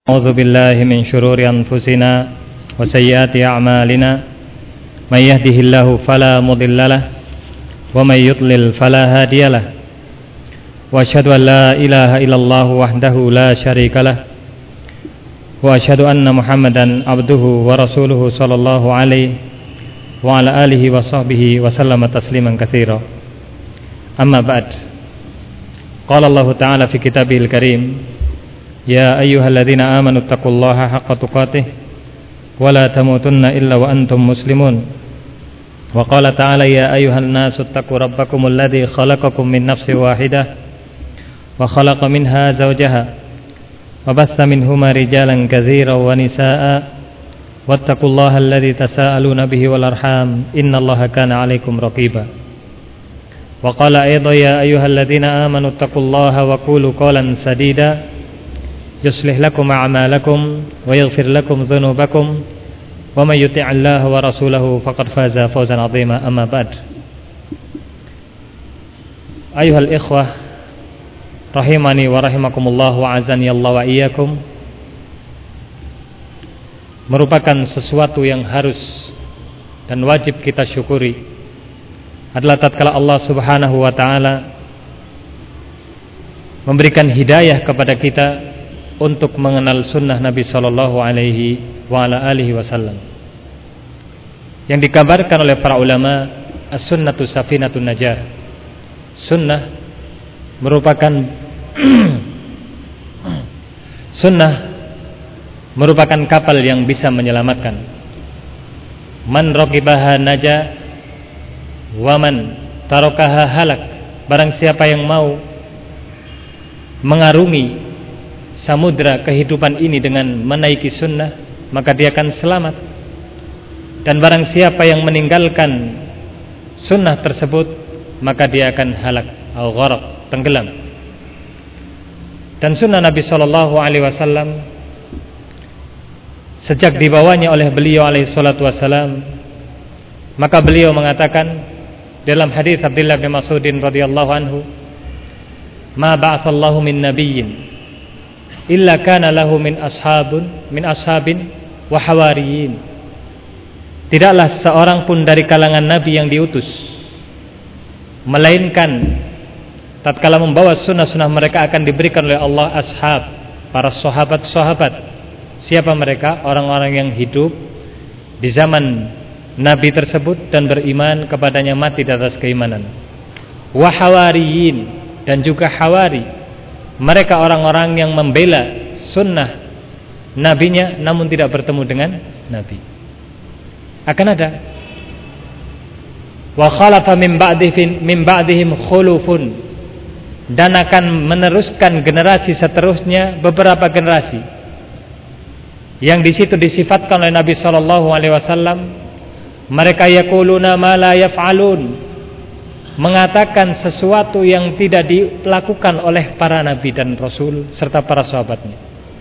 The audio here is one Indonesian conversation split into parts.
أعوذ بالله من شرور أنفسنا وسيئات أعمالنا من يهده الله فلا مضل له ومن يضلل فلا هادي له وأشهد أن لا إله إلا الله وحده لا شريك له وأشهد أن محمدا عبده ورسوله صلى الله عليه وعلى آله وصحبه وسلم تسليما كثيرا أما بعد قال الله تعالى في كتابه الكريم يا أيها الذين آمنوا اتقوا الله حق تقاته ولا تموتن إلا وأنتم مسلمون وقال تعالى يا أيها الناس اتقوا ربكم الذي خلقكم من نفس واحدة وخلق منها زوجها وبث منهما رجالا كثيرا ونساء واتقوا الله الذي تساءلون به والأرحام إن الله كان عليكم رقيبا وقال أيضا يا أيها الذين آمنوا اتقوا الله وقولوا قولا سديدا يصلح لكم أعمالكم ويغفر لكم ذنوبكم ومن يطع الله ورسوله فقد فاز فوزا عظيما أما بعد أيها الإخوة rahimani wa rahimakumullah wa azani Allah wa iyyakum, merupakan sesuatu yang harus dan wajib kita syukuri adalah tatkala Allah Subhanahu wa taala memberikan hidayah kepada kita untuk mengenal sunnah Nabi sallallahu alaihi wa ala alihi wasallam yang dikabarkan oleh para ulama as-sunnatu safinatun najah. Sunnah merupakan kapal yang bisa menyelamatkan. Man raqibaha naja wa man tarakaha halak. Barang siapa yang mau mengarungi samudra kehidupan ini dengan menaiki sunnah, maka dia akan selamat. Dan barang siapa yang meninggalkan sunnah tersebut, maka dia akan halak atau gharq, tenggelam. Dan sunnah Nabi sallallahu alaihi wasallam sejak dibawanya oleh beliau alaihi salatu wasallam, maka beliau mengatakan dalam hadis Abdullah bin Mas'ud radhiyallahu anhu, "Ma ba'atsallahu min nabiyyin illa kana lahu min ashabin wa hawariyin." Tidaklah seorang pun dari kalangan nabi yang diutus melainkan tatkala membawa sunnah-sunnah mereka akan diberikan oleh Allah ashab, para sahabat-sahabat. Siapa mereka? Orang-orang yang hidup di zaman nabi tersebut dan beriman kepadanya, mati di atas keimanan. Wa hawariyin, dan juga hawari, mereka orang-orang yang membela sunnah nabinya namun tidak bertemu dengan nabi. Akan ada wa khalafa min ba'dihim khulufun, dan akan meneruskan generasi seterusnya beberapa generasi yang di situ disifatkan oleh Nabi sallallahu alaihi wasallam, mereka yaquluna ma la yaf'alun, mengatakan sesuatu yang tidak dilakukan oleh para nabi dan rasul serta para sahabatnya.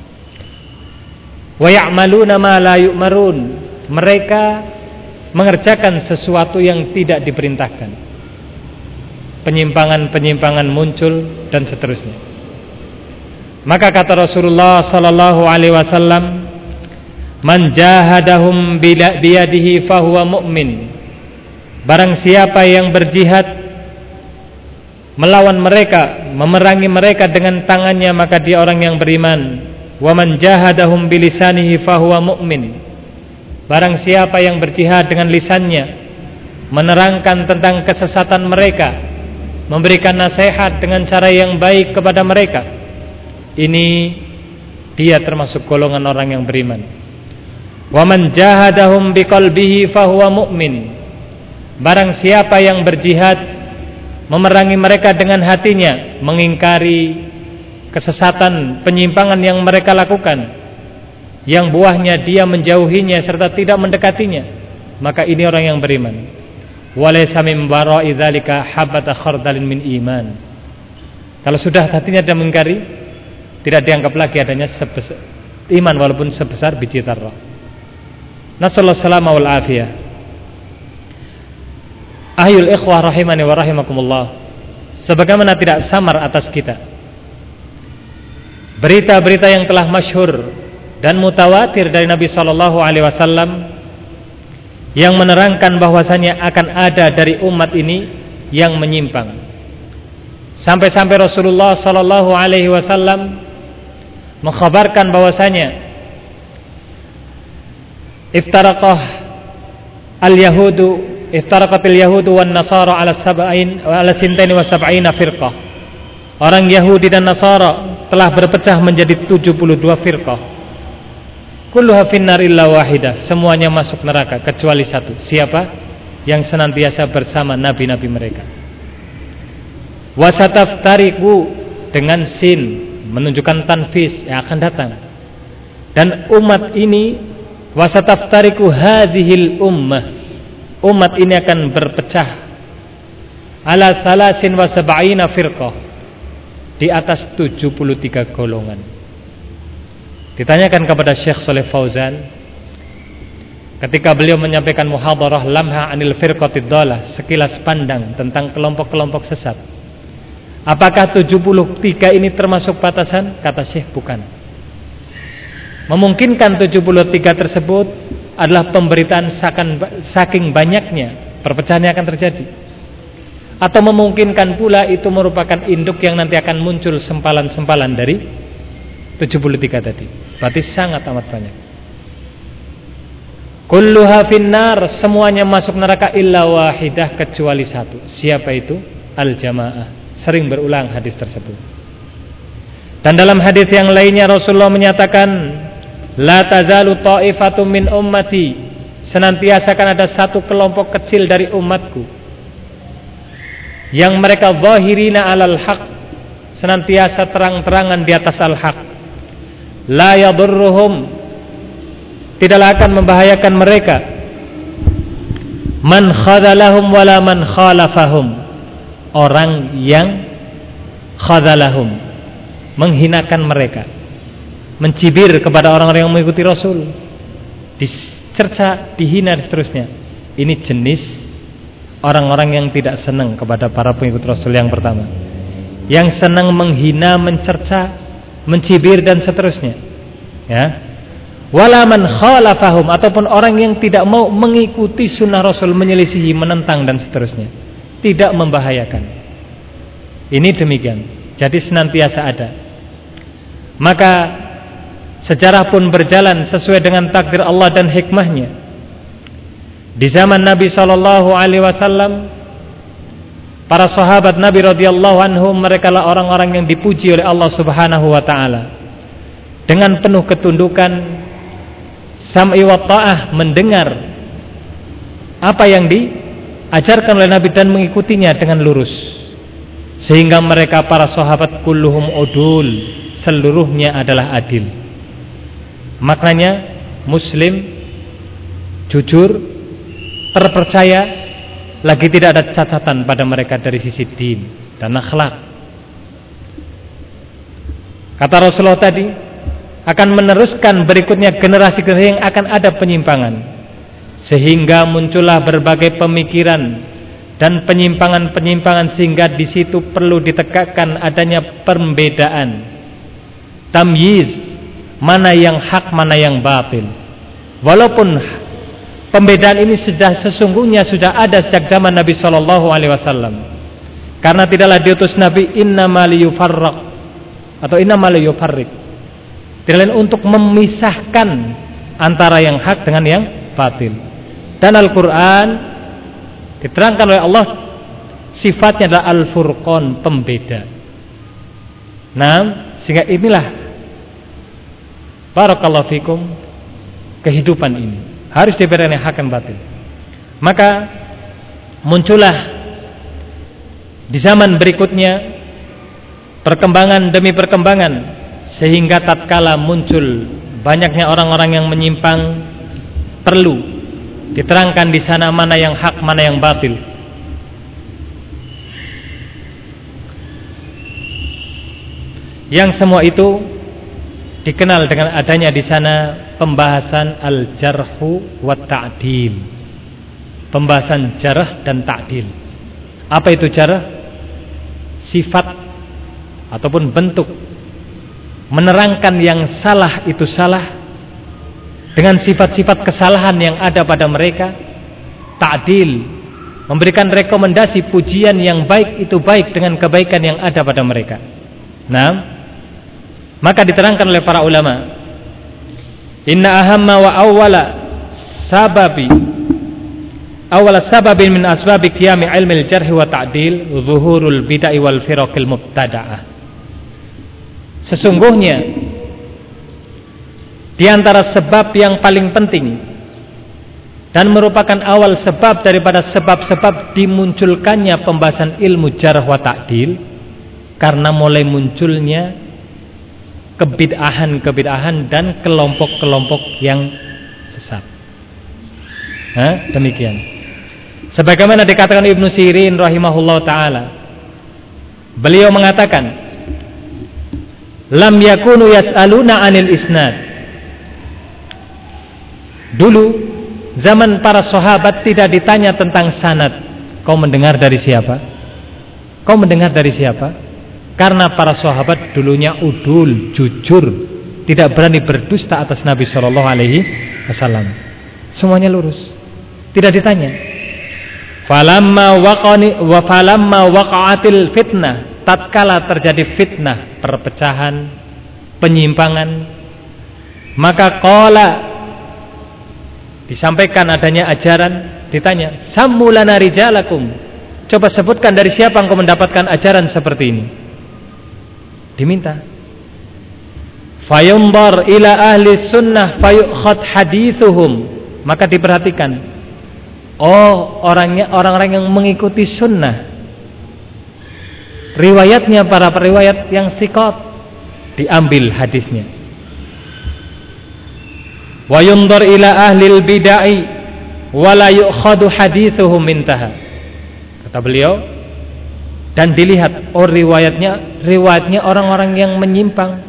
Wa ya'maluna ma la yu'marun, mereka mengerjakan sesuatu yang tidak diperintahkan. Penyimpangan-penyimpangan muncul dan seterusnya. Maka kata Rasulullah sallallahu alaihi wasallam, "Man jahadahum biyadihi fahuwa mu'min." Barang siapa yang berjihad melawan mereka, memerangi mereka dengan tangannya, maka dia orang yang beriman. Wa man jahadahum bilisanihi fahuwa mu'min. Barang siapa yang berjihad dengan lisannya, menerangkan tentang kesesatan mereka, memberikan nasihat dengan cara yang baik kepada mereka, ini dia termasuk golongan orang yang beriman. Wa man jahadahum biqalbihi fahuwa mu'min. Barang siapa yang berjihad memerangi mereka dengan hatinya, mengingkari kesesatan, penyimpangan yang mereka lakukan, yang buahnya dia menjauhinya serta tidak mendekatinya, maka ini orang yang beriman. Walaysa min wara'i dzalika habata khardalin min iman. Kalau sudah hatinya dia mengingkari, tidak dianggap lagi adanya iman walaupun sebesar biji zarrah. Nasallahu salama wal afiyah. Ayyul ikhwah rahimani wa rahimakumullah, sebagaimana tidak samar atas kita berita-berita yang telah masyhur dan mutawatir dari Nabi sallallahu alaihi wasallam yang menerangkan bahwasanya akan ada dari umat ini yang menyimpang. Sampai-sampai Rasulullah sallallahu alaihi wasallam mengkhabarkan bahwasanya iftaraqatil yahudu wan nasara ala 72 firqah. Orang Yahudi dan Nasara telah berpecah menjadi 72 firqah. Kulluha finnar illa wahidah, semuanya masuk neraka kecuali satu. Siapa? Yang senantiasa bersama nabi-nabi mereka. Wasataftariqu dengan sin menunjukkan tanfis yang akan datang. Dan umat ini wasataftariqu hadhil ummah, umat ini akan berpecah ala 73 firqah, di atas 73 golongan. Ditanyakan kepada Syekh Shalih Fauzan ketika beliau menyampaikan muhadarah lamha anil firqatid dhalah, sekilas pandang tentang kelompok-kelompok sesat, apakah 73 ini termasuk batasan? Kata Syekh, bukan. Memungkinkan 73 tersebut adalah pemberitaan saking banyaknya perpecahan yang akan terjadi, atau memungkinkan pula itu merupakan induk yang nanti akan muncul sempalan-sempalan dari 73 tadi. Berarti sangat amat banyak. Kulluha finnar, semuanya masuk neraka illa wahidah, kecuali satu. Siapa itu? Al-jamaah. Sering berulang hadis tersebut. Dan dalam hadis yang lainnya Rasulullah menyatakan, la tazalu ta'ifatum min ummati, senantiasa akan ada satu kelompok kecil dari umatku yang mereka zahirina alal haq, senantiasa terang-terangan di atas al-haq. La yadurruhum, tidaklah akan membahayakan mereka, man khadalahum wala man khalafahum, orang yang khadalahum, menghinakan mereka, mencibir kepada orang-orang yang mengikuti Rasul, dicerca, dihina dan seterusnya. Ini jenis orang-orang yang tidak senang kepada para pengikut Rasul yang pertama, yang senang menghina, mencerca, mencibir dan seterusnya, ya. Wala man khalafahum, ataupun orang yang tidak mau mengikuti sunnah Rasul, menyelisihi, menentang dan seterusnya, tidak membahayakan. Ini demikian. Jadi senantiasa ada. Maka sejarah pun berjalan sesuai dengan takdir Allah dan hikmahnya. Di zaman Nabi sallallahu alaihi wasallam, para sahabat Nabi radhiyallahu anhum, mereka lah orang-orang yang dipuji oleh Allah Subhanahu wa taala dengan penuh ketundukan, sam'i wa ta'ah, mendengar apa yang diajarkan oleh Nabi dan mengikutinya dengan lurus. Sehingga mereka para sahabat kulluhum udul, seluruhnya adalah adil. Maknanya muslim, jujur, terpercaya, lagi tidak ada catatan pada mereka dari sisi din dan akhlak. Kata Rasulullah tadi, akan meneruskan berikutnya generasi-generasi yang akan ada penyimpangan, sehingga muncullah berbagai pemikiran dan penyimpangan-penyimpangan, sehingga di situ perlu ditegakkan adanya perbedaan, tamyiz, mana yang hak, mana yang batil. Walaupun pembedaan ini sesungguhnya sudah ada sejak zaman Nabi sallallahu alaihi wasallam. Karena tidaklah diutus Nabi innamal yufarraq atau innamal yufarriq, tidak lain untuk memisahkan antara yang hak dengan yang batil. Dan Al-Qur'an diterangkan oleh Allah sifatnya adalah Al-Furqan, pembeda. Nah, sehingga inilah barakallahu fikum, kehidupan ini harus dibedakan hak dan batil. Maka muncullah di zaman berikutnya perkembangan demi perkembangan, sehingga tatkala muncul banyaknya orang-orang yang menyimpang, perlu diterangkan di sana mana yang hak, mana yang batil. Yang semua itu dikenal dengan adanya di sana pembahasan al-jarhu wa ta'dil, pembahasan jarh dan ta'dil. Apa itu jarh? Sifat ataupun bentuk menerangkan yang salah itu salah, dengan sifat-sifat kesalahan yang ada pada mereka, ta'dil, memberikan rekomendasi pujian yang baik itu baik dengan kebaikan yang ada pada mereka. Nah, maka diterangkan oleh para ulama, inna ahamma wa awwala sababin min asbabi qiyami ilmil jarh wa ta'dil zuhurul bid'ah wal firaqil mubtada'ah. Sesungguhnya di antara sebab yang paling penting dan merupakan awal sebab daripada sebab-sebab dimunculkannya pembahasan ilmu jarh wa ta'dil, karena mulai munculnya kebid'ahan dan kelompok-kelompok yang sesat. Demikian. Sebagaimana dikatakan Ibnu Sirin rahimahullah ta'ala, beliau mengatakan, lam yakunu yas'aluna 'anil isnad. Dulu zaman para sahabat tidak ditanya tentang sanad. Kau mendengar dari siapa? Kau mendengar dari siapa? Karena para sahabat dulunya udul, jujur, tidak berani berdusta atas Nabi sallallahu alaihi wasallam. Semuanya lurus, tidak ditanya. Falamma waqa'atil fitnah, tatkala terjadi fitnah, perpecahan, penyimpangan, maka qala, disampaikan adanya ajaran, ditanya, sammulana rijalakum, coba sebutkan dari siapa engkau mendapatkan ajaran seperti ini. Diminta, fayundar ila ahli sunnah fayukhad hadithuhum, maka diperhatikan, orang-orang yang mengikuti sunnah, riwayatnya para periwayat yang thiqat, diambil hadisnya. Wa yundar ila ahlil bid'ah wa la yu'khadu hadithuhum mintaha. Kata beliau, dan dilihat riwayatnya orang-orang yang menyimpang.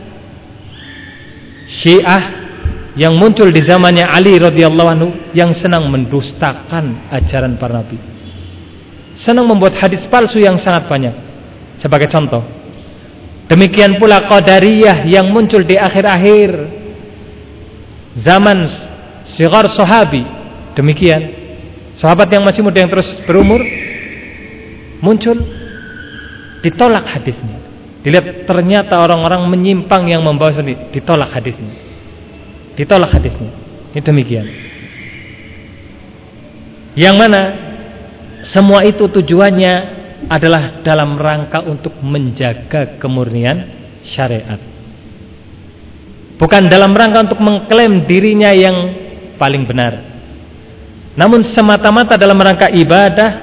Syiah yang muncul di zamannya Ali radhiyallahu anhu, yang senang mendustakan ajaran para nabi, senang membuat hadis palsu yang sangat banyak. Sebagai contoh, demikian pula Qadariyah yang muncul di akhir-akhir zaman sighar sahabi. Demikian, sahabat yang masih muda yang terus berumur muncul, ditolak hadisnya. Dilihat ternyata orang-orang menyimpang yang membawa sendiri, ditolak hadisnya. Ini demikian. Yang mana semua itu tujuannya adalah dalam rangka untuk menjaga kemurnian syariat, bukan dalam rangka untuk mengklaim dirinya yang paling benar, namun semata-mata dalam rangka ibadah,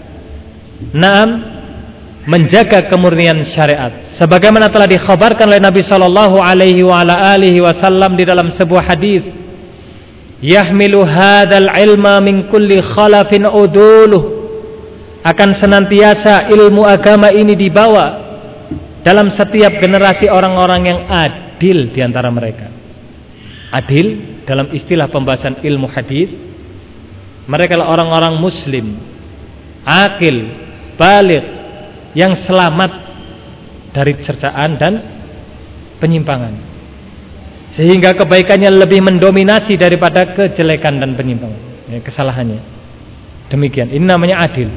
menjaga kemurnian syariat. Sebagaimana telah dikhabarkan oleh Nabi sallallahu alaihi wasallam di dalam sebuah hadis, yahmilu hadzal ilma min kulli khalafin uduluh, akan senantiasa ilmu agama ini dibawa dalam setiap generasi orang-orang yang adil di antara mereka. Adil dalam istilah pembahasan ilmu hadis, mereka adalah orang-orang muslim, akil, baligh, yang selamat dari cercaan dan penyimpangan, sehingga kebaikannya lebih mendominasi daripada kejelekan dan penyimpangan, kesalahannya. Demikian, ini namanya adil.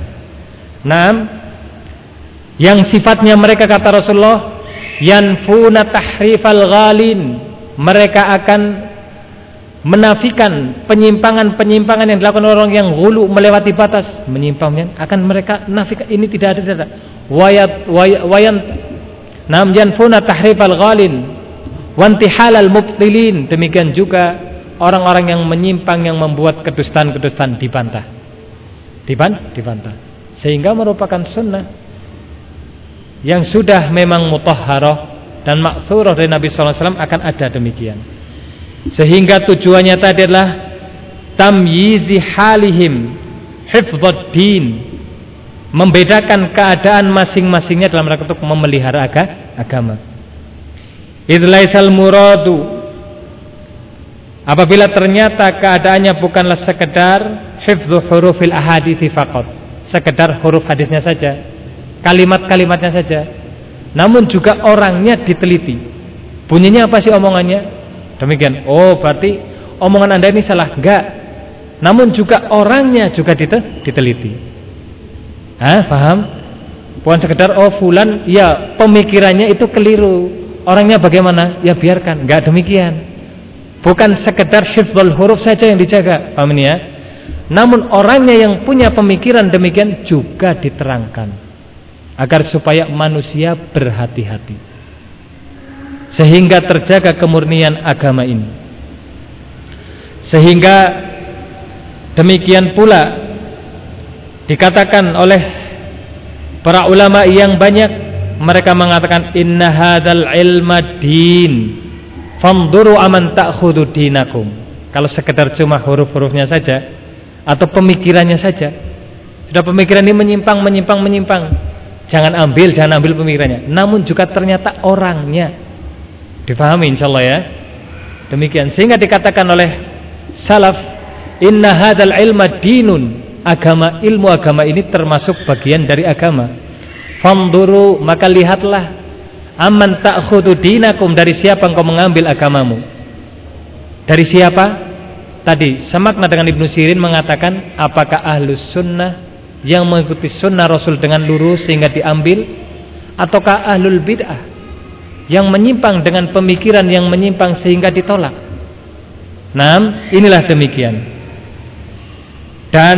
Yang sifatnya mereka, kata Rasulullah, yanfuna tahrifal ghalin, mereka akan menafikan penyimpangan-penyimpangan yang dilakukan orang yang ghulu, melewati batas, menyimpangnya, akan mereka nafikan, ini tidak ada. Yanfuna tahrifal ghalin wantihalal mubtilin, demikian juga orang-orang yang menyimpang, yang membuat kedustaan-kedustaan dibantah, sehingga merupakan sunnah yang sudah memang mutahharah dan maksurah dari Nabi sallallahu alaihi wasallam, akan ada demikian. Sehingga tujuannya tadi adalah tamyizi halihim hifdzad din, membedakan keadaan masing-masingnya dalam rangka untuk memelihara agama. Idz laisal muradu, apabila ternyata keadaannya bukanlah sekedar hifdzu hurufil ahadithi faqat, sekedar huruf hadisnya saja, kalimat-kalimatnya saja, namun juga orangnya diteliti. Bunyinya apa sih omongannya? Demikian. Oh, berarti omongan Anda ini salah. Enggak. Namun juga orangnya juga diteliti. Paham? Bukan sekedar fulan ya pemikirannya itu keliru. Orangnya bagaimana? Ya biarkan. Enggak demikian. Bukan sekedar hifdzul huruf saja yang dijaga. Paham ini ya? Namun orangnya yang punya pemikiran demikian juga diterangkan agar supaya manusia berhati-hati sehingga terjaga kemurnian agama ini. Sehingga demikian pula dikatakan oleh para ulama yang banyak, mereka mengatakan inna hadzal ilma din fanduru aman ta'khudhu dinakum. Kalau sekedar cuma huruf-hurufnya saja atau pemikirannya saja, sudah pemikiran ini menyimpang, jangan ambil pemikirannya. Namun juga ternyata orangnya difahami, insyaallah ya. Demikian sehingga dikatakan oleh salaf, inna hadzal ilma dinun, ilmu agama ini termasuk bagian dari agama. Fanduru, maka lihatlah, aman ta'khudhu dinakum, dari siapa engkau mengambil agamamu. Dari siapa? Tadi semakna dengan Ibnu Sirin mengatakan, apakah ahlus sunnah yang mengikuti sunnah Rasul dengan lurus sehingga diambil, ataukah ahlul bid'ah yang menyimpang dengan pemikiran yang menyimpang sehingga ditolak. Inilah demikian. Dan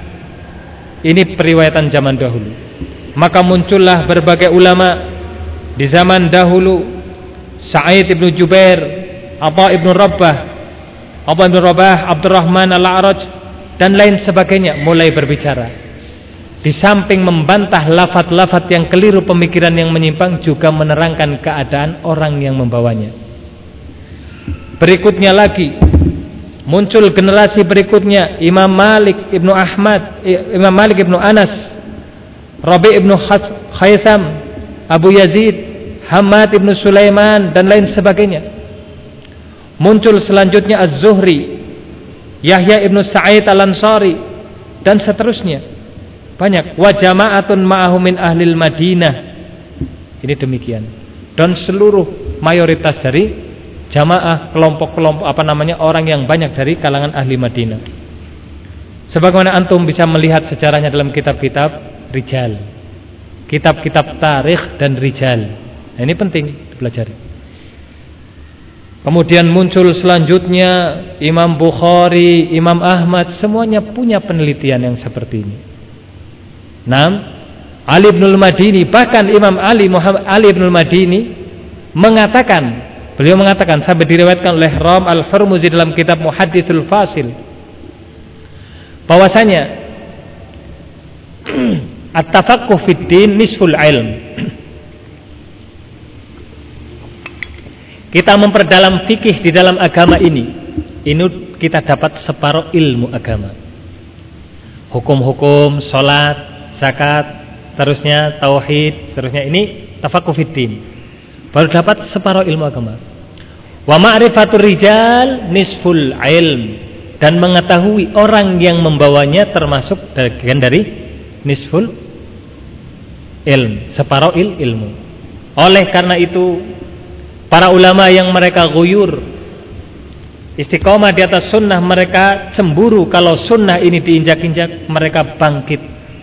ini periwayatan zaman dahulu. Maka muncullah berbagai ulama di zaman dahulu, Sa'id ibn Jubair, Atha ibn Rabah, Abdurrahman al-A'raj dan lain sebagainya mulai berbicara. Di samping membantah lafaz-lafaz yang keliru, pemikiran yang menyimpang, juga menerangkan keadaan orang yang membawanya. Berikutnya lagi muncul generasi berikutnya, Imam Malik ibnu Anas, Rabi' ibnu Khaisam, Abu Yazid, Hamad ibnu Sulaiman dan lain sebagainya. Muncul selanjutnya Az-Zuhri, Yahya ibnu Sa'id al-Ansari dan seterusnya. Banyak. Wa jama'atun ma'ahum min ahlil Madinah. Ini demikian. Dan seluruh mayoritas dari jamaah, kelompok-kelompok orang yang banyak dari kalangan ahli Madinah. Sebagaimana antum bisa melihat sejarahnya dalam kitab-kitab rijal, kitab-kitab tarikh dan rijal. Ini penting dipelajari. Kemudian muncul selanjutnya Imam Bukhari, Imam Ahmad, semuanya punya penelitian yang seperti ini. Ali bin al-Madini, bahkan Imam Ali bin al-Madini beliau mengatakan sampai diriwayatkan oleh Ram al-Hurmuzi dalam kitab Muhadditsul Fasil, bahwasanya at-tafaqquh fid din nisful ilm. Kita memperdalam fikih di dalam agama ini kita dapat separuh ilmu agama. Hukum-hukum, salat, zakat, terusnya tauhid, terusnya ini tafaqquh fid din. Baru dapat separuh ilmu agama. Wa ma'rifatur rijal nisful ilm, dan mengetahui orang yang membawanya termasuk bagian dari nisful ilm, separuh ilmu. Oleh karena itu para ulama yang mereka guyur, istiqomah di atas sunnah, mereka cemburu kalau sunnah ini diinjak-injak, mereka bangkit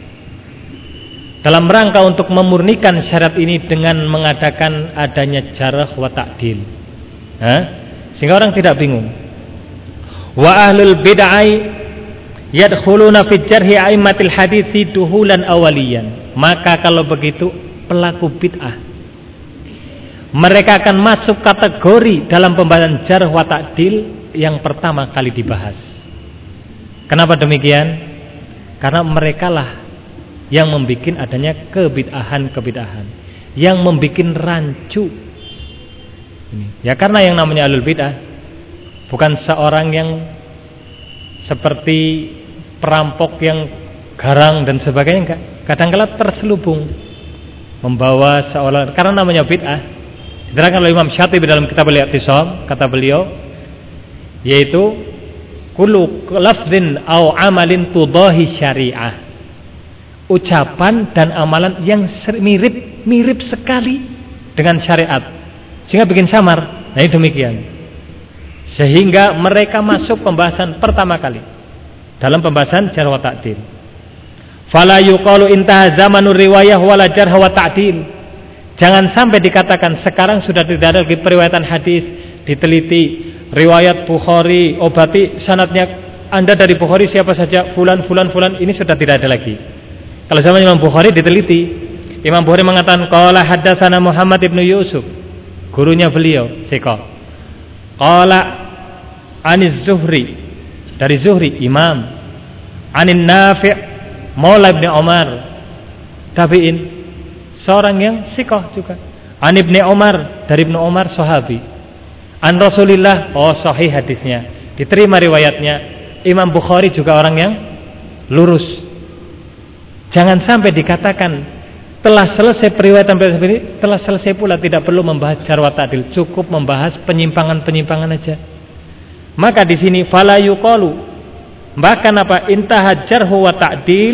dalam rangka untuk memurnikan syariat ini dengan mengadakan adanya jarh wa ta'dil, sehingga orang tidak bingung. Wa ahlul bid'ah yadkhuluna fi jarhi a'immatil hadithi duhulan awaliyan. Maka kalau begitu pelaku bid'ah mereka akan masuk kategori dalam pembahasan jarh wa ta'dil yang pertama kali dibahas. Kenapa demikian? Karena merekalah yang membuat adanya kebid'ahan, yang membuat rancu. Ya, karena yang namanya ahlul bid'ah bukan seorang yang seperti perampok yang garang dan sebagainya, enggak. Kadang-kala terselubung membawa seolah, karena namanya bid'ah. Diterangkan oleh Imam Syatibi dalam kitab Al-I'tisam, kata beliau, yaitu kullu lafzin au amalin tudahi syariah, ucapan dan amalan yang mirip sekali dengan syariat sehingga bikin samar. Nah, ini demikian. Sehingga mereka masuk pembahasan pertama kali dalam pembahasan jarh wa ta'dil. Fala yuqalu intaha zamanur riwayah wala jarh wa ta'dil. Jangan sampai dikatakan sekarang sudah tidak ada lagi periwayatan hadis, diteliti riwayat Bukhari, obati sanadnya Anda dari Bukhari siapa saja, fulan, ini sudah tidak ada lagi. Kalau zaman Imam Bukhari diteliti, Imam Bukhari mengatakan qala haddatsana Muhammad ibnu Yusuf, gurunya beliau, thiqah. Qala aniz Zuhri, dari Zuhri imam, anin Nafi' maula Ibnu Umar, tabi'in, seorang yang thiqah juga. An Ibnu Umar, dari Ibnu Umar sahabi. An Rasulillah, sahih hadisnya, diterima riwayatnya. Imam Bukhari juga orang yang lurus. Jangan sampai dikatakan telah selesai periwayatan ini, telah selesai pula, tidak perlu membahas jarh wa ta'dil, cukup membahas penyimpangan-penyimpangan aja. Maka di sini fala yuqalu, bahkan apa, intaha jarh wa ta'dil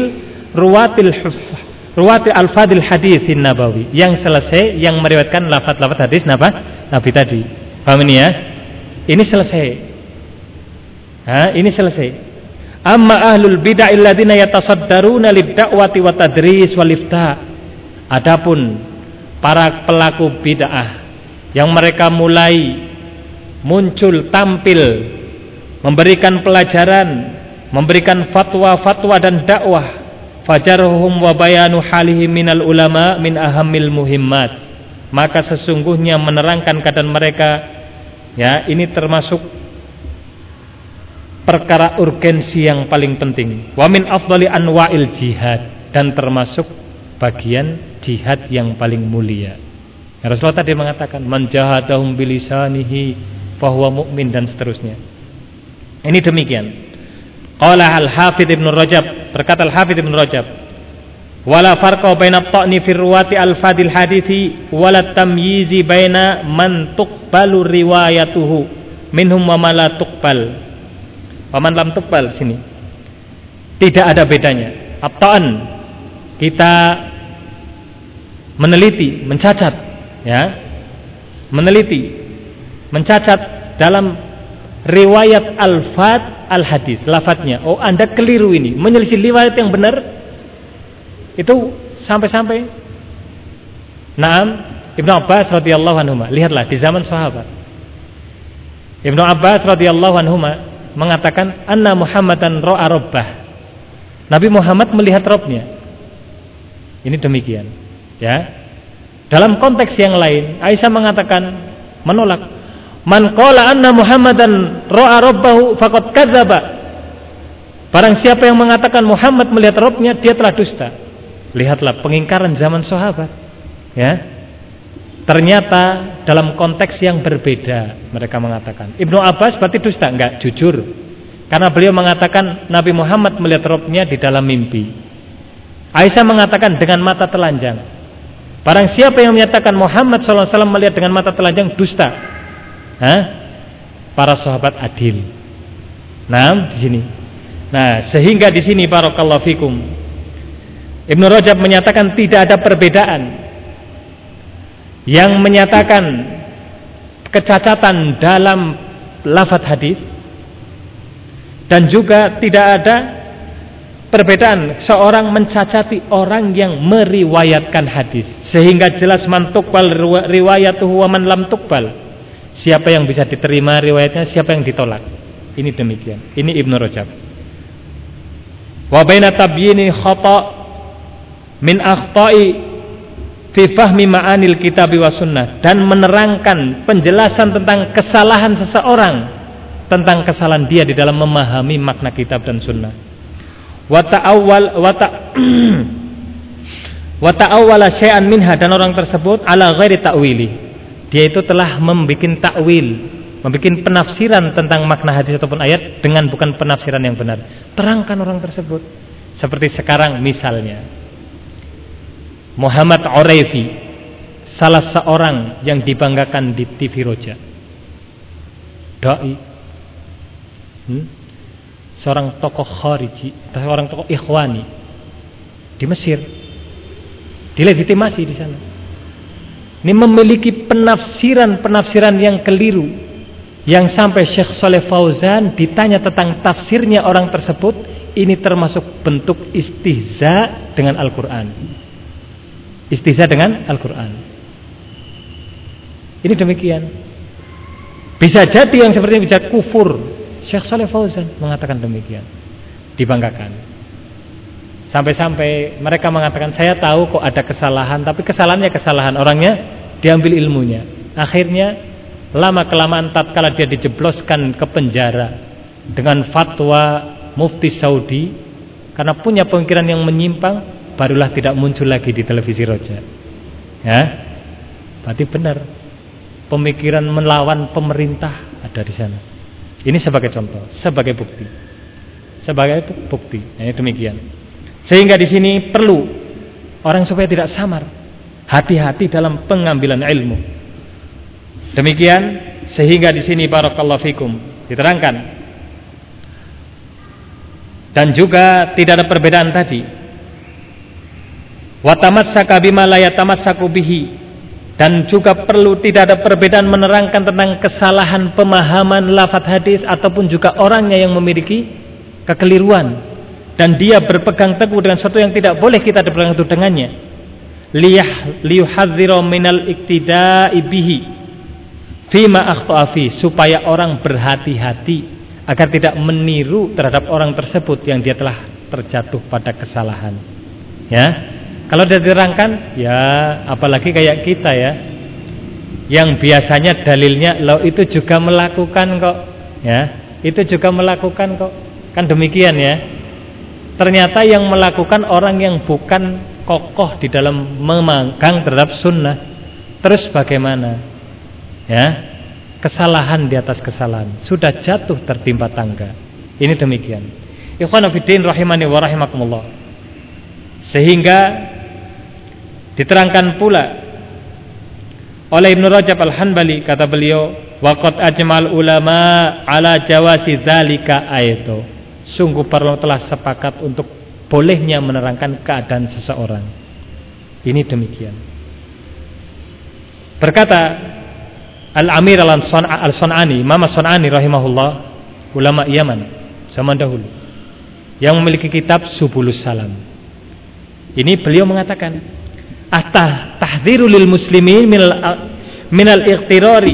ruwati alfadil hadisin nabawi, yang selesai, yang meriwayatkan lafaz-lafaz hadis Nabi tadi. Paham ini ya? Ini selesai. Ini selesai. Amma ahlul bid'ah alladziina yatasaddaruna lid-da'wati wa tadris wal ifta. Adapun para pelaku bid'ah yang mereka mulai muncul, tampil, memberikan pelajaran, memberikan fatwa-fatwa dan dakwah, fajarhum wa bayanu halihim minal ulama min ahammil muhimmat. Maka sesungguhnya menerangkan keadaan mereka, ya, ini termasuk perkara urgensi yang paling penting. Wa min afdali anwa'il jihad, dan termasuk bagian jihad yang paling mulia. Rasulullah tadi mengatakan man jahadahum bilisanihi fahuwa mu'min, dan seterusnya. Ini demikian. Qala al-Hafidz Ibnu Rajab, berkata al-Hafidz Ibnu Rajab, wala farqa baina at-ta'ni fi ruwati al-fadil hadithi wala tamyizi baina man tuqbalu riwayatuhu minhum wa man la tuqbal. Paman lam tuqbal sini tidak ada bedanya. At-ta'n, kita meneliti, mencacat, ya, meneliti, mencacat dalam riwayat al-fad al-hadis, lafadznya. Oh, Anda keliru ini, menyelisih riwayat yang benar. Itu sampai-sampai Naam, Ibnu Abbas radhiyallahu anhuma, lihatlah di zaman sahabat. Ibnu Abbas radhiyallahu anhuma mengatakan anna Muhammadan ra'a rabbah. Nabi Muhammad melihat Rabbnya. Ini demikian, ya. Dalam konteks yang lain, Aisyah mengatakan, menolak, man qala anna Muhammadan ra'a rabbahu faqad kadzdzaba. Barang siapa yang mengatakan Muhammad melihat Rabbnya, dia telah dusta. Lihatlah pengingkaran zaman sahabat, ya. Ternyata dalam konteks yang berbeda mereka mengatakan. Ibnu Abbas berarti dusta? Enggak, jujur. Karena beliau mengatakan Nabi Muhammad melihat Rabbnya di dalam mimpi. Aisyah mengatakan dengan mata telanjang. Barang siapa yang menyatakan Muhammad SAW melihat dengan mata telanjang, dusta. Para sahabat adil. Nah, di sini. Nah, sehingga di sini barakallahu fikum, Ibnu Rajab menyatakan tidak ada perbedaan yang menyatakan kecacatan dalam lafaz hadis, dan juga tidak ada perbedaan seorang mencacati orang yang meriwayatkan hadis, sehingga jelas man tuqbal riwayatuhu wa man lam tuqbal, siapa yang bisa diterima riwayatnya, siapa yang ditolak. Ini demikian. Ini Ibnu Rajab. Wa baina tabyini khata' min akhta'i fi fahmi ma'anil kitabi wa sunnah, dan menerangkan penjelasan tentang kesalahan seseorang, tentang kesalahan dia di dalam memahami makna kitab dan sunnah. Wa ta'awwala syai'an minha, dan orang tersebut ala ghairi ta'wili, dia itu telah membikin takwil, membikin penafsiran tentang makna hadis ataupun ayat dengan bukan penafsiran yang benar. Terangkan orang tersebut. Seperti sekarang misalnya Muhammad Uraifi, salah seorang yang dibanggakan di TV Roja, dai, seorang tokoh khariji, seorang tokoh ikhwani di Mesir, dilegitimasi di sana. Ini memiliki penafsiran yang keliru, yang sampai Syekh Shalih Fauzan ditanya tentang tafsirnya orang tersebut, ini termasuk bentuk istihza dengan Al-Quran. Istihza dengan Al-Quran. Ini demikian. Bisa jadi yang seperti ini bisa kufur. Syekh Shalih Fauzan mengatakan demikian, dibanggakan. Sampai-sampai mereka mengatakan, saya tahu kok ada kesalahan, tapi kesalahannya kesalahan orangnya, diambil ilmunya. Akhirnya lama-kelamaan tatkala dia dijebloskan ke penjara dengan fatwa Mufti Saudi karena punya pemikiran yang menyimpang, barulah tidak muncul lagi di televisi Roja. Ya, berarti benar pemikiran melawan pemerintah ada di sana. Ini sebagai contoh, sebagai bukti, Nah, demikian. Sehingga di sini perlu orang supaya tidak samar, hati-hati dalam pengambilan ilmu. Demikian, sehingga di sini barakallahu fikum diterangkan, dan juga tidak ada perbedaan tadi. Wa tamassaka bima la yatamassaku bihi, dan juga perlu tidak ada perbedaan menerangkan tentang kesalahan pemahaman lafaz hadis ataupun juga orangnya yang memiliki kekeliruan dan dia berpegang teguh dengan sesuatu yang tidak boleh kita berpegang teguh dengannya. Liyuhadzira minal iktida'i bihi fima akhta'a fi, supaya orang berhati-hati agar tidak meniru terhadap orang tersebut yang dia telah terjatuh pada kesalahan. Ya, kalau dia diterangkan, ya apalagi kayak kita ya, yang biasanya dalilnya lo itu juga melakukan kok, ya itu juga melakukan kok, kan demikian ya. Ternyata yang melakukan orang yang bukan kokoh di dalam memegang terhadap sunnah. Terus bagaimana? Ya, kesalahan di atas kesalahan, sudah jatuh tertimpa tangga. Ini demikian. Ikhwanu fiddin rahimani wa rahimakumullah. Sehingga diterangkan pula oleh Ibnu Rajab Al-Hanbali, kata beliau, waqad ajmal ulama ala jawazi dzalika ayatu. Sungguh perlu telah sepakat untuk bolehnya menerangkan keadaan seseorang. Ini demikian. Berkata Al-Amir Al-Sun'ani, Imam As-Sun'ani rahimahullah, ulama Yaman zaman dahulu, yang memiliki kitab Subulus Salam. Ini beliau mengatakan, tahdhiru lil muslimin minal ightirari.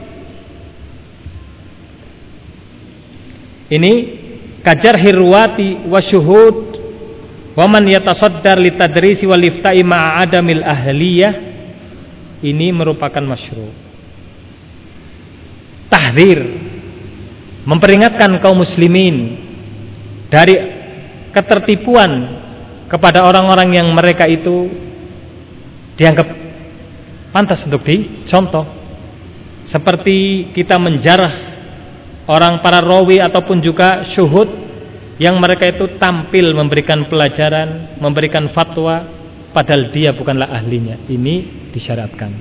Ini kajar hirwati wa syuhud wa man yatasaddar li tadrisi wal ifta'i ma'a adamil ahliyah. Ini merupakan masyru'. Tahdzir, memperingatkan kaum muslimin dari ketertipuan kepada orang-orang yang mereka itu dianggap pantas untuk dicontoh, seperti kita menjarah orang para rawi ataupun juga syuhud yang mereka itu tampil memberikan pelajaran, memberikan fatwa padahal dia bukanlah ahlinya. Ini disyaratkan.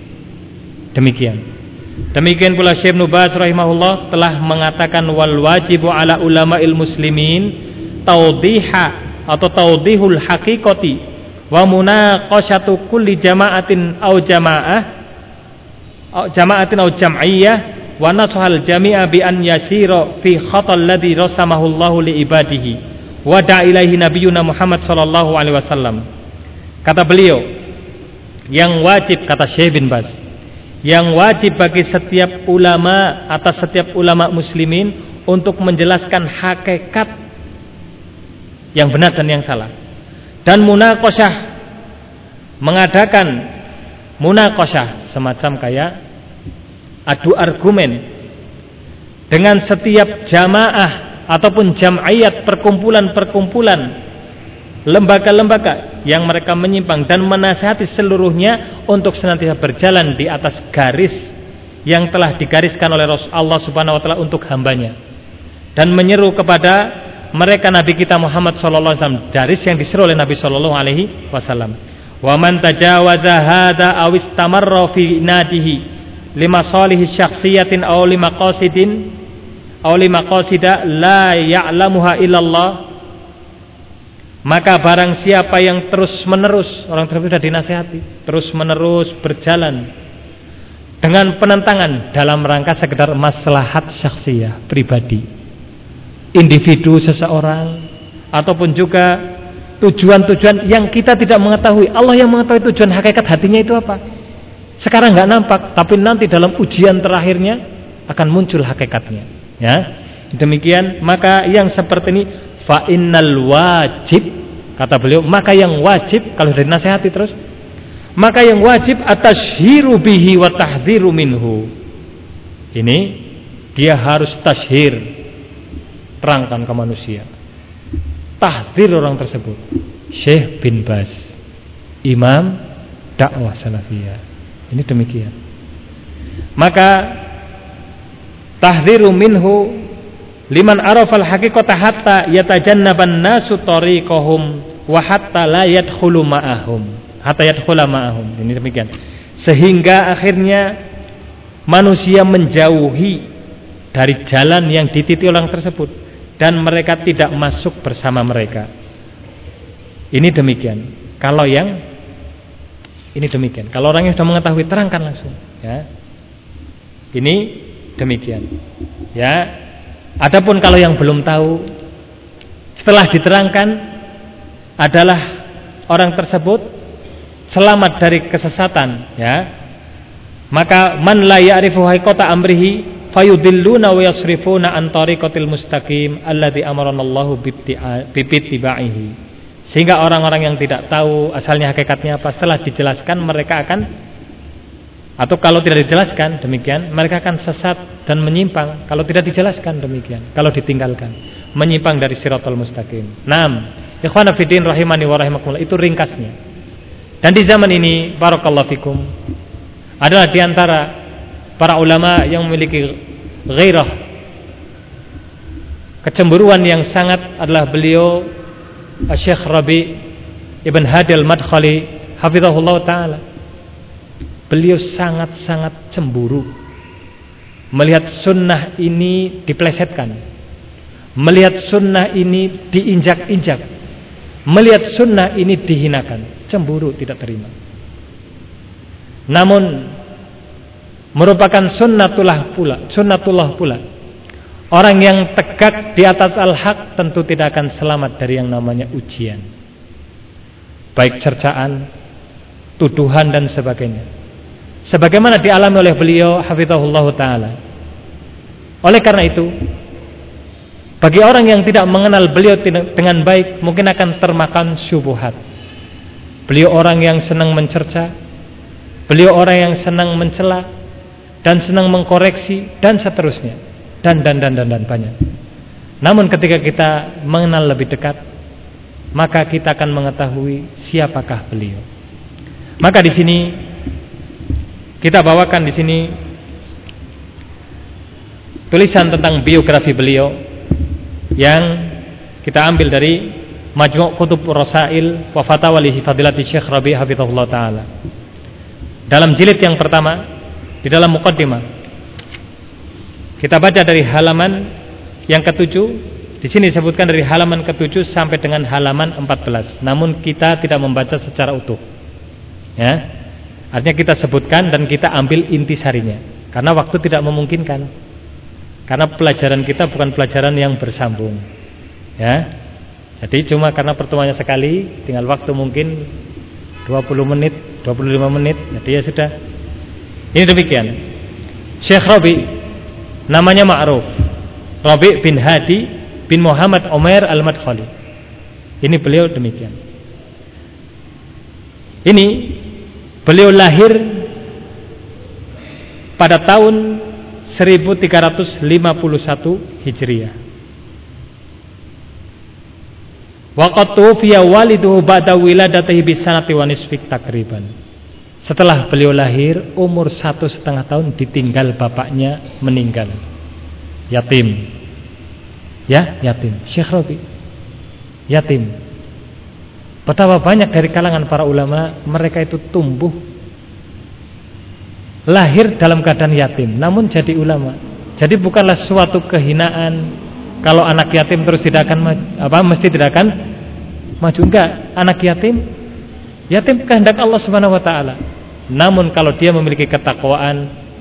Demikian pula Syekh Ibnu Baz rahimahullah telah mengatakan, wal wajibu ala ulama'il muslimin tawdiha atau tawdihul haqiqati wa munaqashatu kulli jama'atin aw jama'atin aw jam'iyyah wa nasuhal jami'a bi an yasira fi khatal ladzi rasamahu Allahu li ibadihi wa da'a ilaihi nabiyuna Muhammad sallallahu alaihi wasallam. Kata beliau, yang wajib, kata Syekh bin Baz, yang wajib bagi setiap ulama atas setiap ulama muslimin untuk menjelaskan hakikat yang benar dan yang salah, dan munaqasyah, mengadakan munaqasyah semacam kayak adu argumen dengan setiap jamaah ataupun jam'iyat, perkumpulan-perkumpulan, lembaga-lembaga yang mereka menyimpang, dan menasihati seluruhnya untuk senantiasa berjalan di atas garis yang telah digariskan oleh Allah Subhanahu wa taala untuk hambanya, dan menyeru kepada mereka Nabi kita Muhammad sallallahu alaihi wasallam, garis yang diseru oleh Nabi sallallahu alaihi wasallam. Wa man tajawaza hada aw istamarra fi nadihi lima salihi syakhsiyatin aw lima qasidin aw lima qasida la ya'lamuha illallah, maka barang siapa yang terus menerus, orang tersebut sudah dinasihati, terus menerus berjalan dengan penentangan dalam rangka sekedar maslahat syakhsiyah, pribadi, individu seseorang, ataupun juga tujuan-tujuan yang kita tidak mengetahui. Allah yang mengetahui tujuan hakikat hatinya itu apa. Sekarang nggak nampak, tapi nanti dalam ujian terakhirnya akan muncul hakikatnya. Ya, demikian. Maka yang seperti ini, fa innal wajib, kata beliau, maka yang wajib, kalau dari nasihati terus, maka yang wajib atashiru bihi wa tahdhiru minhu. Ini dia harus tashhir, terangkan ke manusia, tahdzir orang tersebut. Syekh bin Baz, imam dakwah salafiyah. Ini demikian. Maka tahdziru minhu liman arafal haqiqata hatta yatajannaban nasu tariqahum wa hatta la yadkhulu ma'ahum, hatta yadkhula ma'ahum. Ini demikian. Sehingga akhirnya manusia menjauhi dari jalan yang dititi orang tersebut dan mereka tidak masuk bersama mereka. Ini demikian. Kalau yang ini demikian. Kalau orang yang sudah mengetahui, terangkan langsung. Ya, ini demikian. Ya, adapun kalau yang belum tahu, setelah diterangkan adalah orang tersebut selamat dari kesesatan. Ya, maka man la ya'rifu haqiqata amrihi fayudilluna wa yasrifuna an tariqatil mustaqim alladzi amaranallahu bibtiba'ihi. Sehingga orang-orang yang tidak tahu asalnya hakikatnya apa, setelah dijelaskan mereka akan, atau kalau tidak dijelaskan demikian, mereka akan sesat dan menyimpang. Kalau tidak dijelaskan demikian, kalau ditinggalkan, menyimpang dari siratal mustaqim. Naam, ikhwana fiddin rahimani wa rahimakumullah, itu ringkasnya. Dan di zaman ini barakallahu fikum adalah diantara para ulama yang memiliki ghairah, kecemburuan yang sangat, adalah beliau Syekh Rabi' Ibn Hadi al-Madkhali hafizahullah ta'ala. Beliau sangat-sangat cemburu melihat sunnah ini dipelesetkan, melihat sunnah ini diinjak-injak, melihat sunnah ini dihinakan. Cemburu, tidak terima. Namun merupakan sunnatullah pula. Orang yang tegak di atas al-haq tentu tidak akan selamat dari yang namanya ujian, baik cercaan, tuduhan dan sebagainya, sebagaimana dialami oleh beliau hafizahullah ta'ala. Oleh karena itu, bagi orang yang tidak mengenal beliau dengan baik, mungkin akan termakan syubhat. Beliau orang yang senang mencerca, beliau orang yang senang mencela dan senang mengkoreksi dan seterusnya. Dan banyak. Namun ketika kita mengenal lebih dekat, maka kita akan mengetahui siapakah beliau. Maka di sini kita bawakan di sini tulisan tentang biografi beliau yang kita ambil dari Majmu' Kutub Rasail wa Fatawa li Fadilati Syekh Rabi' hafizahullah taala. Dalam jilid yang pertama, di dalam muqaddimah, kita baca dari halaman yang ke-7. Di sini disebutkan dari halaman ke-7 sampai dengan halaman 14. Namun kita tidak membaca secara utuh. Ya. Artinya kita sebutkan dan kita ambil intisarinya, karena waktu tidak memungkinkan. Karena pelajaran kita bukan pelajaran yang bersambung. Ya. Jadi cuma karena pertemuannya sekali, tinggal waktu mungkin 20 menit, 25 menit. Jadi ya sudah. Ini demikian. Syekh Rabi' namanya ma'ruf, Rabi' bin Hadi bin Muhammad Umair al-Madkhali. Ini beliau demikian. Ini beliau lahir pada tahun 1351 Hijriah. Waqad tuwfiya waliduhu ba'da wiladatihi bi sanati wa nisfik takriban. Setelah beliau lahir, umur 1,5 tahun ditinggal bapaknya, meninggal. Yatim. Ya, yatim. Syekh Rabi' yatim. Betapa banyak dari kalangan para ulama, mereka itu tumbuh lahir dalam keadaan yatim, namun jadi ulama. Jadi bukanlah suatu kehinaan kalau anak yatim terus tidak akan mesti tidak akan maju. Enggak, anak yatim kehendak Allah Subhanahu wa taala. Namun kalau dia memiliki ketakwaan,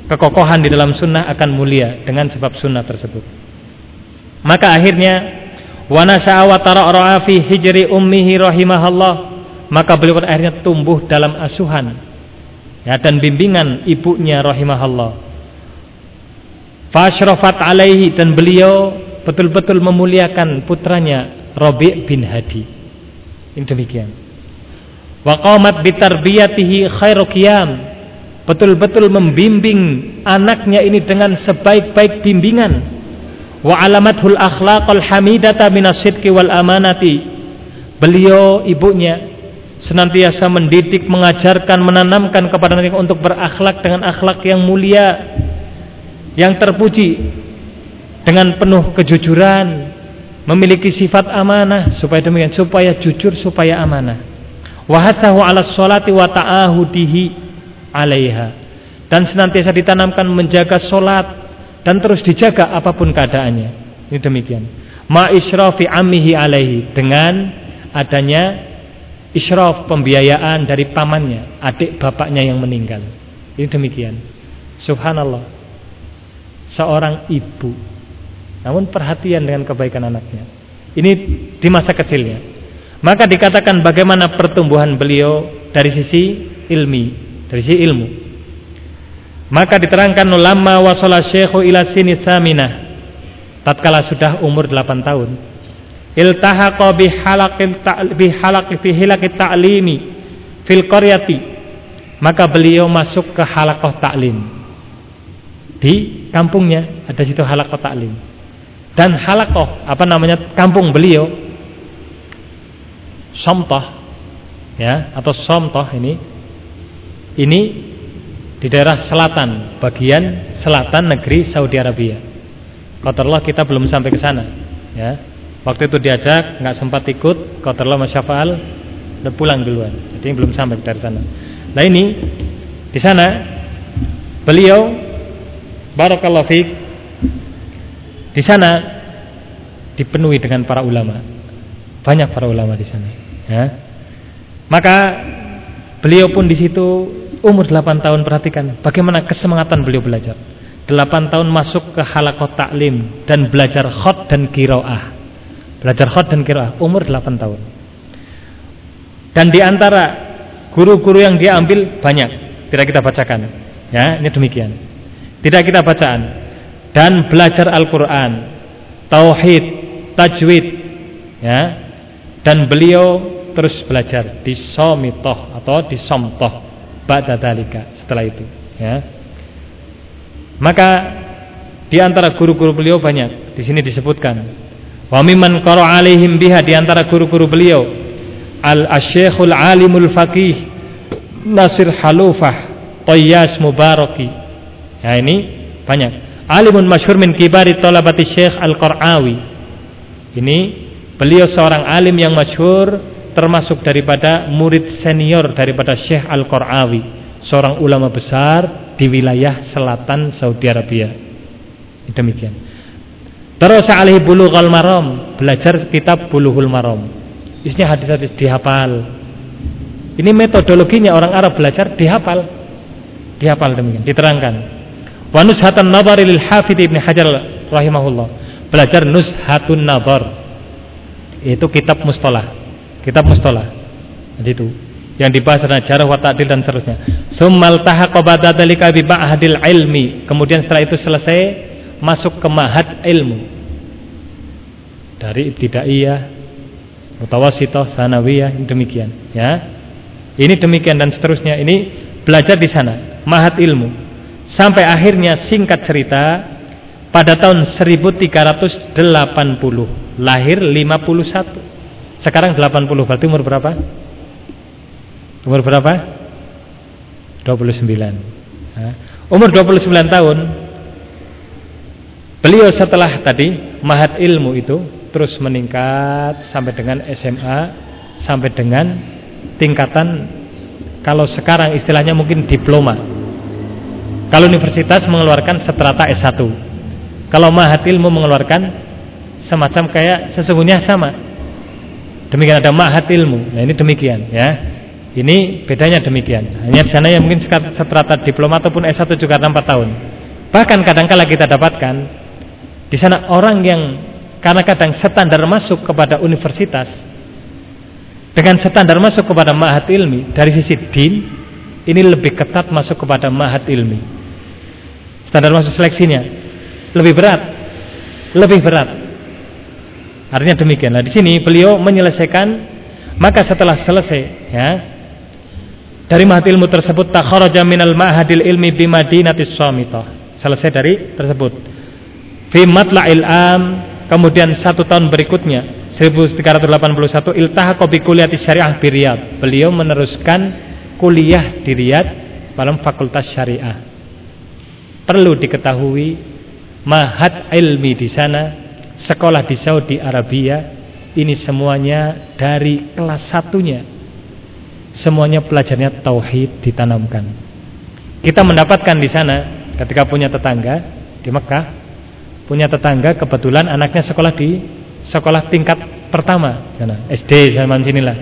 kekokohan di dalam sunnah akan mulia dengan sebab sunnah tersebut. Maka akhirnya wa nasha'a wa tara'a fi hijri ummihi rahimahallah, maka beliau akhirnya tumbuh dalam asuhan ya dan bimbingan ibunya rahimahallah. Fasyrafat alaihi, dan beliau betul-betul memuliakan putranya Rabi' bin Hadi. Ini demikian. Wa qamat bitarbiyatihi khairu qiyam, betul-betul membimbing anaknya ini dengan sebaik-baik bimbingan. Wa alamathul akhlaqal hamidata minas sidqi wal amanati, beliau ibunya senantiasa mendidik, mengajarkan, menanamkan kepada mereka untuk berakhlak dengan akhlak yang mulia, yang terpuji, dengan penuh kejujuran, memiliki sifat amanah, supaya demikian, supaya jujur, supaya amanah. Wa hathahu 'ala sholati wa ta'ahudihi 'alaiha, dan senantiasa ditanamkan menjaga salat dan terus dijaga apapun keadaannya. Ini demikian. Ma isyrafi ammihi 'alaihi, dengan adanya israf, pembiayaan dari pamannya, adik bapaknya yang meninggal. Ini demikian. Subhanallah, seorang ibu namun perhatian dengan kebaikan anaknya. Ini di masa kecilnya. Maka dikatakan bagaimana pertumbuhan beliau dari sisi ilmu. Maka diterangkan lamma wasala syekhu ila sini tsaminah, tatkala sudah umur 8 tahun, iltahaqa bi hilaqit ta'limi fil qaryati, maka beliau masuk ke halaqah ta'lim. Di kampungnya ada situ halaqah ta'lim. Dan halaqah kampung beliau Somtoh ya, atau Somtoh ini di daerah selatan, bagian selatan negeri Saudi Arabia. Qatarullah kita belum sampai ke sana ya. Waktu itu diajak, enggak sempat ikut. Qatarullah masyafa'al udah pulang duluan. Jadi belum sampai dari sana. Nah ini di sana beliau barakallahu fiik, di sana dipenuhi dengan para ulama. Banyak para ulama di sana ya. Maka beliau pun di situ umur 8 tahun, perhatikan bagaimana kesemangatan beliau belajar. 8 tahun masuk ke halaqah ta'lim dan belajar khat dan qiraah. Belajar khat dan qiraah umur 8 tahun. Dan di antara guru-guru yang dia ambil banyak, tidak kita bacakan ya, ini demikian. Tidak kita bacaan. Dan belajar Al-Qur'an, tauhid, tajwid ya. Dan beliau terus belajar di Somitoh atau di Somtoh ba'da dzalika, setelah itu ya. Maka di antara guru-guru beliau banyak, di sini disebutkan wa mimman qara alaihim biha, di antara guru-guru beliau al-syekhul alimul faqih Nasir Halufah Tayyas Mubaraki. Ya ini banyak. Alimun masyhur min kibari talabati Syekh Al-Qar'awi. Ini beliau seorang alim yang masyhur, termasuk daripada murid senior daripada Syekh Al-Qar'awi, seorang ulama besar di wilayah selatan Saudi Arabia. Demikian. Terus alaihi bulughul maram, belajar kitab Bulughul Maram. Isinya hadis-hadis dihafal. Ini metodologinya orang Arab belajar, dihafal demikian, diterangkan. Wa nushatan nadhar lil Hafidz Ibnu Hajar rahimahullah, belajar nushatun nadhar, itu kitab mustalah. Itu yang dibahas tentang jarh wa ta'dil dan seterusnya. Summal tahaqa ba'da dzalika bi ba'dil ilmi, kemudian setelah itu selesai masuk ke mahad ilmu dari ibtidaiyah, mutawassithah, tsanawiyah, demikian ya. Ini demikian dan seterusnya. Ini belajar di sana, mahad ilmu, sampai akhirnya singkat cerita pada tahun 1380 lahir 51. Sekarang 80, berarti umur berapa? Umur berapa? 29. Umur 29 tahun beliau setelah tadi mahad ilmu itu terus meningkat sampai dengan SMA, sampai dengan tingkatan, kalau sekarang istilahnya mungkin diploma. Kalau universitas mengeluarkan strata S1, kalau mahad ilmu mengeluarkan semacam kayak sesungguhnya sama. Demikian ada mahad ilmu. Nah ini demikian ya. Ini bedanya demikian. Hanya di sana yang mungkin seterata diploma ataupun S1 juga 4 tahun. Bahkan kadang-kala kita dapatkan di sana orang yang karena kadang standar masuk kepada universitas dengan standar masuk kepada ma'had ilmi dari sisi din ini lebih ketat masuk kepada ma'had ilmi. Standar masuk seleksinya lebih berat. Artinya demikian. Nah, di sini beliau menyelesaikan, maka setelah selesai ya dari ma'had ilmu tersebut takharaja minal ma'hadil ilmi bi Madinatis Shamitah. Selesai dari tersebut. Fi matla'il am, kemudian 1 tahun berikutnya 1381 iltahaqa bi kulliyati syariah bi Riyadh. Beliau meneruskan kuliah di Riyadh dalam fakultas syariah. Perlu diketahui ma'had ilmi di sana, sekolah di Saudi Arabia ini semuanya dari kelas 1-nya semuanya pelajarnya tauhid ditanamkan. Kita mendapatkan di sana ketika punya tetangga di Mekah, punya tetangga kebetulan anaknya sekolah di sekolah tingkat pertama sana, SD zaman sinilah.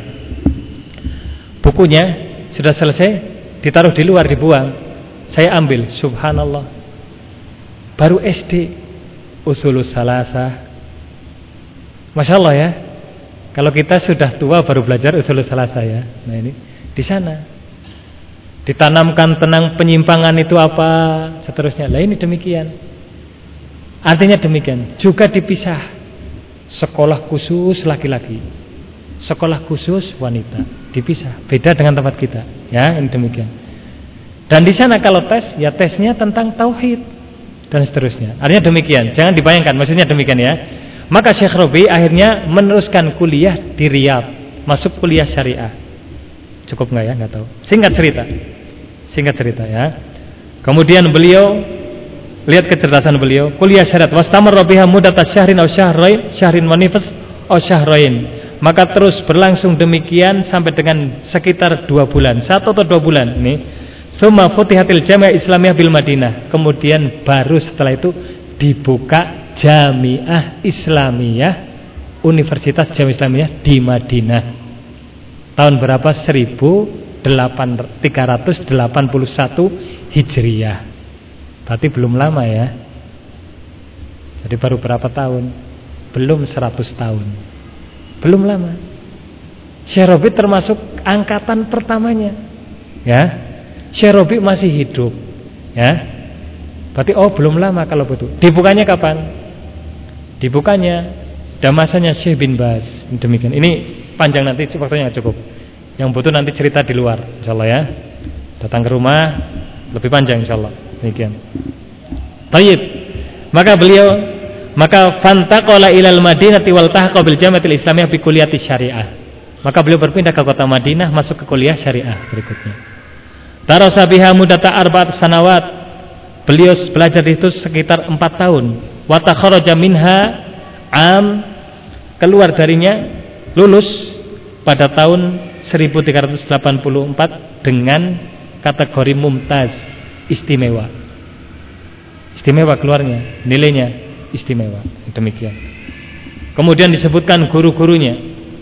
Bukunya sudah selesai, ditaruh di luar, dibuang. Saya ambil, subhanallah. Baru SD usulus salasah. Masya Allah ya. Kalau kita sudah tua baru belajar usulus salasah ya. Nah ini di sana ditanamkan tentang penyimpangan itu apa, seterusnya. Lah ini demikian. Artinya demikian. Juga dipisah. Sekolah khusus laki-laki, sekolah khusus wanita, dipisah. Beda dengan tempat kita. Ya, ini demikian. Dan di sana kalau tes, ya tesnya tentang tauhid dan seterusnya. Artinya demikian. Jangan dibayangkan, maksudnya demikian ya. Maka Syekh Rabi akhirnya meneruskan kuliah di Riyadh, masuk kuliah syariah. Cukup enggak ya? Enggak tahu. Singkat cerita ya. Kemudian beliau, lihat kecerdasan beliau, kuliah syariat wastamarra biha muddatas syahrin aw syahrin wa nifas aw syahrain. Maka terus berlangsung demikian sampai dengan sekitar 2 bulan, 1 atau 2 bulan ini. Summa futihatil Jami'ah Islamiyah bil Madinah. Kemudian baru setelah itu dibuka Jami'ah Islamiyah, Universitas Jami'ah Islamiyah di Madinah. Tahun berapa? 1381 Hijriyah. Berarti belum lama ya. Jadi baru berapa tahun? Belum 100 tahun. Belum lama. Syekh Rabi termasuk angkatan pertamanya. Ya. Syekh Rabi masih hidup. Ya. Berarti belum lama kalau betul. Dibukanya kapan? Dibukanya masanya Syekh bin Baz. Demikian. Ini panjang nanti waktunya cukup. Yang butuh nanti cerita di luar insyaallah ya. Datang ke rumah lebih panjang insyaallah. Demikian. Baik. Maka fantaqala ilal Madinati wal tahqa bil Jami'atil Islamiyah bi kulliyati syariah. Maka beliau berpindah ke kota Madinah, masuk ke kuliah syariah berikutnya. Darasa biha muddata 4 sanawat. Beliau belajar itu sekitar 4 tahun. Wa takharaja minha keluar darinya, lulus pada tahun 1384 dengan kategori mumtaz, istimewa. Istimewa keluarnya, nilainya istimewa. Demikian. Kemudian disebutkan guru-gurunya.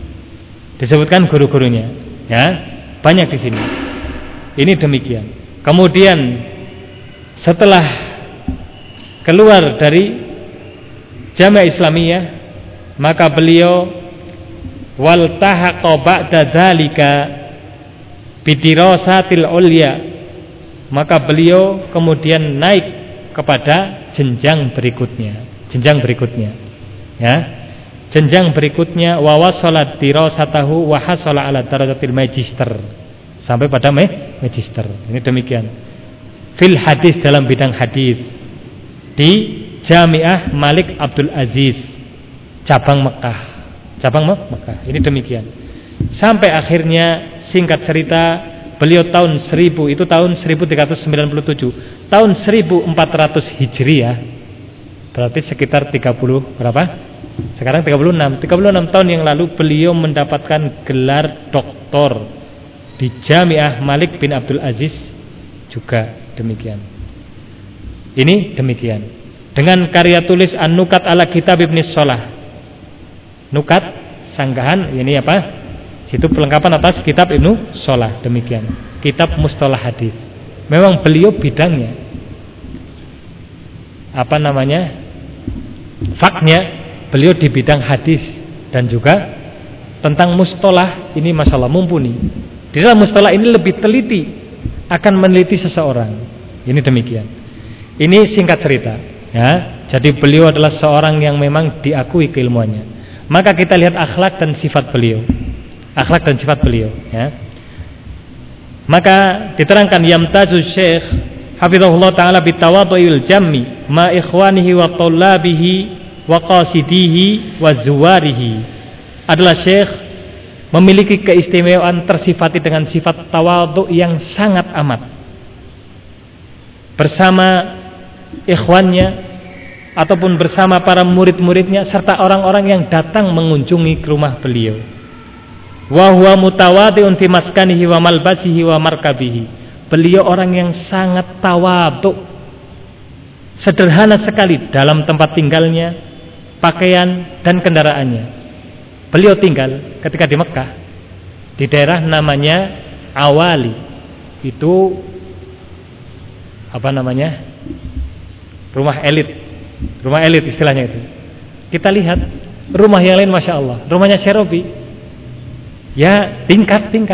Ya, banyak di sini. Ini demikian. Kemudian setelah keluar dari Jami'ah Islamiyah, maka beliau wal tahaqa ba'da dzalika bidirasatil ulya. Maka beliau kemudian naik kepada jenjang berikutnya. Ya. Jenjang berikutnya wa wasala dirasatahu wa hasala ala darajatil magister. Sampai pada magister. Ini demikian. Fil hadis, dalam bidang hadis di Jami'ah Malik Abdul Aziz cabang Mekah. Ini demikian. Sampai akhirnya singkat cerita beliau tahun 1397. Tahun 1400 Hijriah. Berarti sekitar 30 berapa? Sekarang 36 tahun yang lalu beliau mendapatkan gelar doktor di Jami'ah Malik bin Abdul Aziz juga demikian. Ini demikian. Dengan karya tulis An-Nukat ala Kitab Ibn Salah. Nukat, sanggahan, ini apa? Situ pelengkapan atas kitab Ibnu Shalah, demikian. Kitab Mustalah Hadis. Memang beliau bidangnya faknya beliau di bidang hadis dan juga tentang mustalah ini masalah mumpuni. Di dalam mustalah ini lebih teliti, akan meneliti seseorang. Ini demikian. Ini singkat cerita, ya. Jadi beliau adalah seorang yang memang diakui keilmuannya. Maka kita lihat akhlak dan sifat beliau. Akhlak dan sifat beliau, ya. Maka diterangkan yamtazu Syekh hafizahullah taala bitawadhu'il jammi ma ikhwanihi wa tullabihi wa qasidihi wa zuwarihi. Adalah Syekh memiliki keistimewaan tersifati dengan sifat tawadhu yang sangat amat bersama ikhwannya ataupun bersama para murid-muridnya serta orang-orang yang datang mengunjungi ke rumah beliau. Wa huwa mutawadhi'un fi maskanihi wa malbasihi wa markabihi. Beliau orang yang sangat tawadhu, sederhana sekali dalam tempat tinggalnya, pakaian dan kendaraannya. Beliau tinggal ketika di Mekah di daerah namanya Awali. Itu rumah elit istilahnya itu. Kita lihat rumah yang lain, masya Allah, rumahnya Syekh Robi, ya tingkat-tingkat,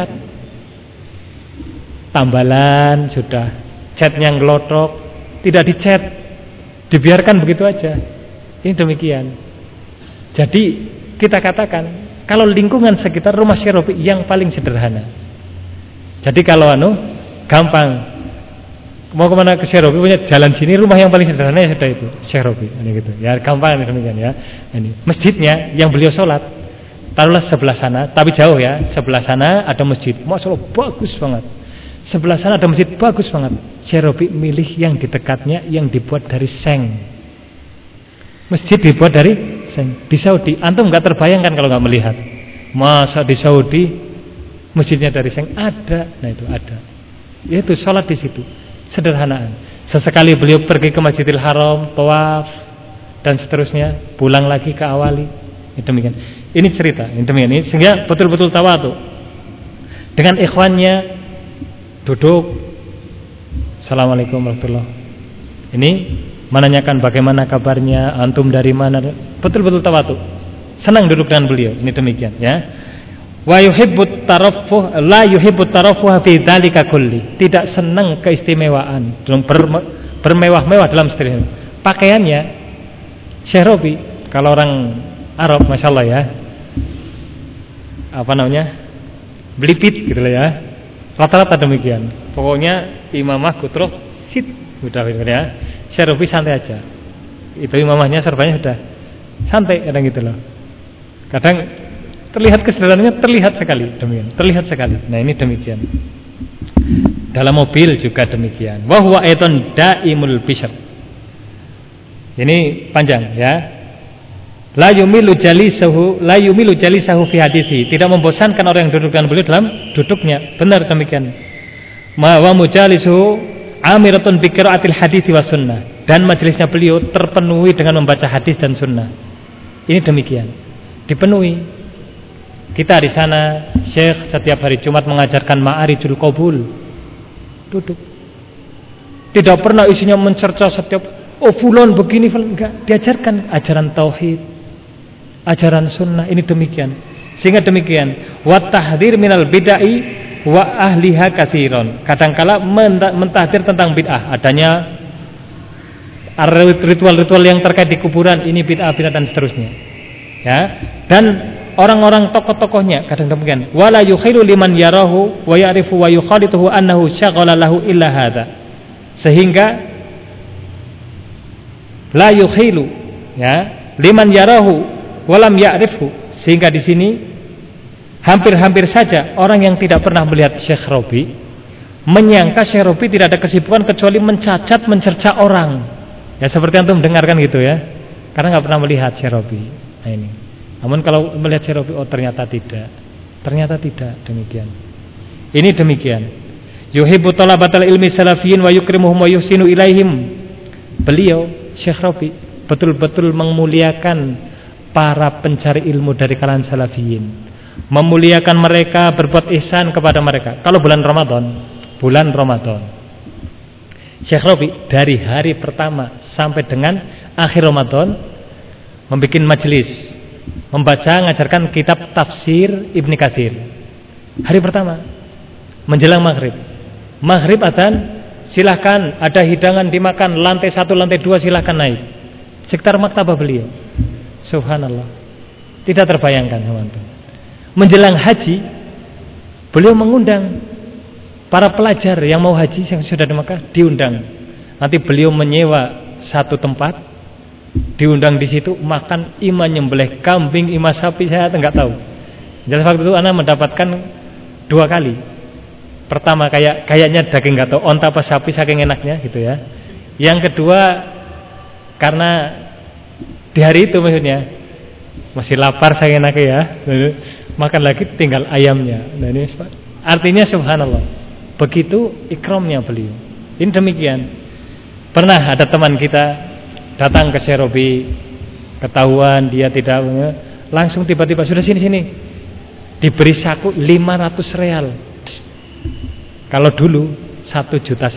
tambalan sudah, catnya ngelotok, tidak dicat, dibiarkan begitu aja. Ini demikian. Jadi kita katakan kalau lingkungan sekitar rumah Syekh Robi yang paling sederhana. Jadi kalau gampang mau kemana ke Syekh Robi, punya jalan sini, rumah yang paling sederhana ya sudah itu Syekh Robi, ini gitu. Ya gampang demikian ya. Ini masjidnya yang beliau sholat, taruhlah sebelah sana, tapi jauh ya. Sebelah sana ada masjid, masya Allah bagus banget. Sebelah sana ada masjid bagus banget. Syekh Robi milih yang di dekatnya, yang dibuat dari seng. Masjid dibuat dari seng. Di Saudi, antum nggak terbayangkan kalau nggak melihat. Masa di Saudi masjidnya dari seng? Ada, nah itu ada. Yaitu sholat di situ. Sederhanaan. Sesekali beliau pergi ke Masjidil Haram, tawaf dan seterusnya, pulang lagi ke Awali. Demikian. Ini cerita, ini demikian. Ini sehingga betul-betul tawadhu. Dengan ikhwannya duduk, Assalamualaikum warahmatullahi. Ini menanyakan bagaimana kabarnya, antum dari mana? Betul-betul tawadhu. Senang duduk dengan beliau. Ini demikian, ya. Wa yuhibbut tarafuh la yuhibbut tarafuh fi dzalika kulli. Tidak senang keistimewaan, bermewah-mewah dalam seterusnya. Pakaiannya Syekh Robi, kalau orang Arab masyaallah ya. Belipit gitu lah ya. Rata-rata demikian. Pokoknya imamah kutroh sit udah ya. Syekh Robi santai aja. Itu imamahnya serbanya sudah santai kadang gitu loh. Kadang terlihat kesederhanaannya, terlihat sekali demikian, terlihat sekali. Nah ini demikian. Dalam mobil juga demikian. Wa huwa aidan daimul bishr. Ini panjang ya. La yumilu jalisahu fi hadithi. Tidak membosankan orang yang duduk dengan beliau dalam duduknya. Benar demikian. Ma wa mujalisuhu amiratun bi qiraatil hadithi wa sunnah. Dan majelisnya beliau terpenuhi dengan membaca hadis dan sunnah. Ini demikian. Dipenuhi. Kita di sana, Syekh setiap hari Jumat mengajarkan Ma'arijul Qabul. Duduk. Tidak pernah isinya mencerca setiap fulan begini, enggak. Diajarkan ajaran tauhid, ajaran sunnah, ini demikian. Sehingga demikian, wa tahdhir minal bid'ah wa ahliha katsiron. Kadangkala mentahdir tentang bid'ah, adanya ritual-ritual yang terkait di kuburan, ini bid'ah dan seterusnya. Ya, dan orang-orang tokoh-tokohnya kadang demikian. Wala yukhilu liman yarahu wa ya'rifu wa yukhalituhu annahu syaghala lahu illa hadza. Sehingga la yukhilu ya, liman yarahu wa lam ya'rifhu. Sehingga di sini hampir-hampir saja orang yang tidak pernah melihat Syekh Robi menyangka Syekh Robi tidak ada kesibukan kecuali mencacat, mencerca orang. Ya seperti antum dengarkan gitu ya. Karena enggak pernah melihat Syekh Robi. Nah ini. Namun kalau melihat Syekh Robi, ternyata tidak. Ternyata tidak demikian. Ini demikian. Yuhibbu talabatal ilmi salafiyin wa yukrimuhum wa yuhsinu ilaihim. Beliau Syekh Robi betul-betul memuliakan para pencari ilmu dari kalangan salafiyin. memuliakan mereka, berbuat ihsan kepada mereka. Kalau bulan Ramadan, Syekh Rabi dari hari pertama sampai dengan akhir Ramadan membuat majelis, membaca, mengajarkan kitab tafsir Ibnu Katsir. Hari pertama menjelang maghrib adzan, silahkan ada hidangan dimakan, lantai 1, lantai 2 silahkan naik. Sekitar maktabah beliau. Subhanallah, tidak terbayangkan teman-teman. Menjelang haji, beliau mengundang para pelajar yang mau haji yang sudah di Mekah, diundang. Nanti beliau menyewa satu tempat, diundang di situ makan, ima nyembelih kambing, ima sapi, saya enggak tahu. Jelas waktu itu anak mendapatkan 2 kali. Pertama kayaknya daging enggak tahu onta apa sapi saking enaknya gitu ya. Yang kedua karena di hari itu maksudnya masih lapar saking enaknya ya. Makan lagi tinggal ayamnya. Nah, ini artinya subhanallah, begitu ikramnya beliau. Ini demikian. Pernah ada teman kita datang ke Syekh Robi, ketahuan dia tidak, langsung tiba-tiba sudah sini diberi saku 500 real. Kalau dulu 1,5 juta.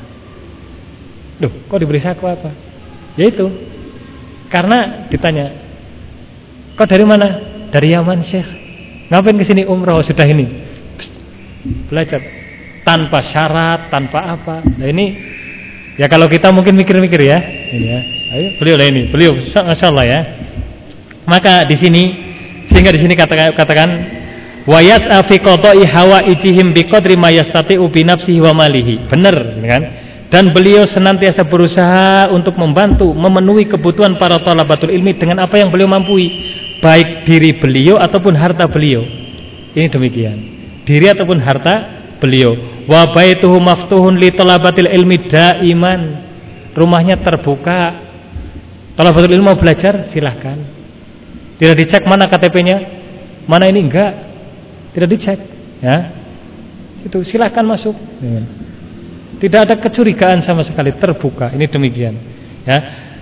Loh, kok diberi saku apa? Ya itu, karena ditanya, kok dari mana? Dari Yaman, Syekh. Ngapain kesini umroh? Sudah ini belajar tanpa syarat, tanpa apa. Nah ini ya kalau kita mungkin mikir-mikir ya. Ini ya. Ayo, beliau masyaallah ya. Maka di sini, sehingga di sini katakan wa yas'a fi qada'i hawaijihim biqadri ma yastati'u bi nafsihi wa malihi. Benar kan? Dan beliau senantiasa berusaha untuk membantu memenuhi kebutuhan para thalabatul ilmi dengan apa yang beliau mampu, baik diri beliau ataupun harta beliau. Ini demikian. Diri ataupun harta beliau. Wa baituhu maftuhun li thalabatil ilmi daiman. Rumahnya terbuka. Thalabatul ilmu mau belajar, silahkan. Tidak dicek mana KTP-nya, mana ini enggak. Tidak dicek, ya. Itu silahkan masuk. Tidak ada kecurigaan sama sekali, terbuka. Ini demikian, ya.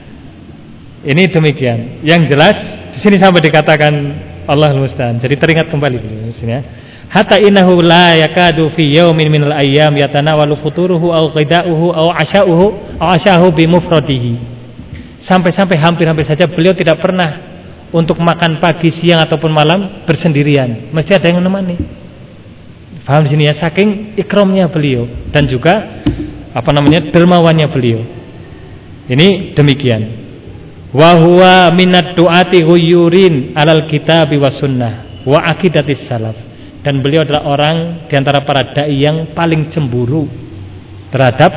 Ini demikian. Yang jelas di sini sampai dikatakan Allahul musta'an. Jadi teringat kembali di sini ya. Hatta innahu la yakadu fi yaumin minal ayyam yatanawalu futuruhu aw ghida'uhu aw ashahu bi mufradihi. Sampai-sampai hampir-hampir saja beliau tidak pernah untuk makan pagi, siang ataupun malam bersendirian. Mesti ada yang menemani. Paham di sini ya, saking ikramnya beliau dan juga dermawannya beliau. Ini demikian. Wa huwa minad du'ati ghuyurin alal kitabi was sunnah wa aqidatis salaf. Dan beliau adalah orang di antara para dai yang paling cemburu terhadap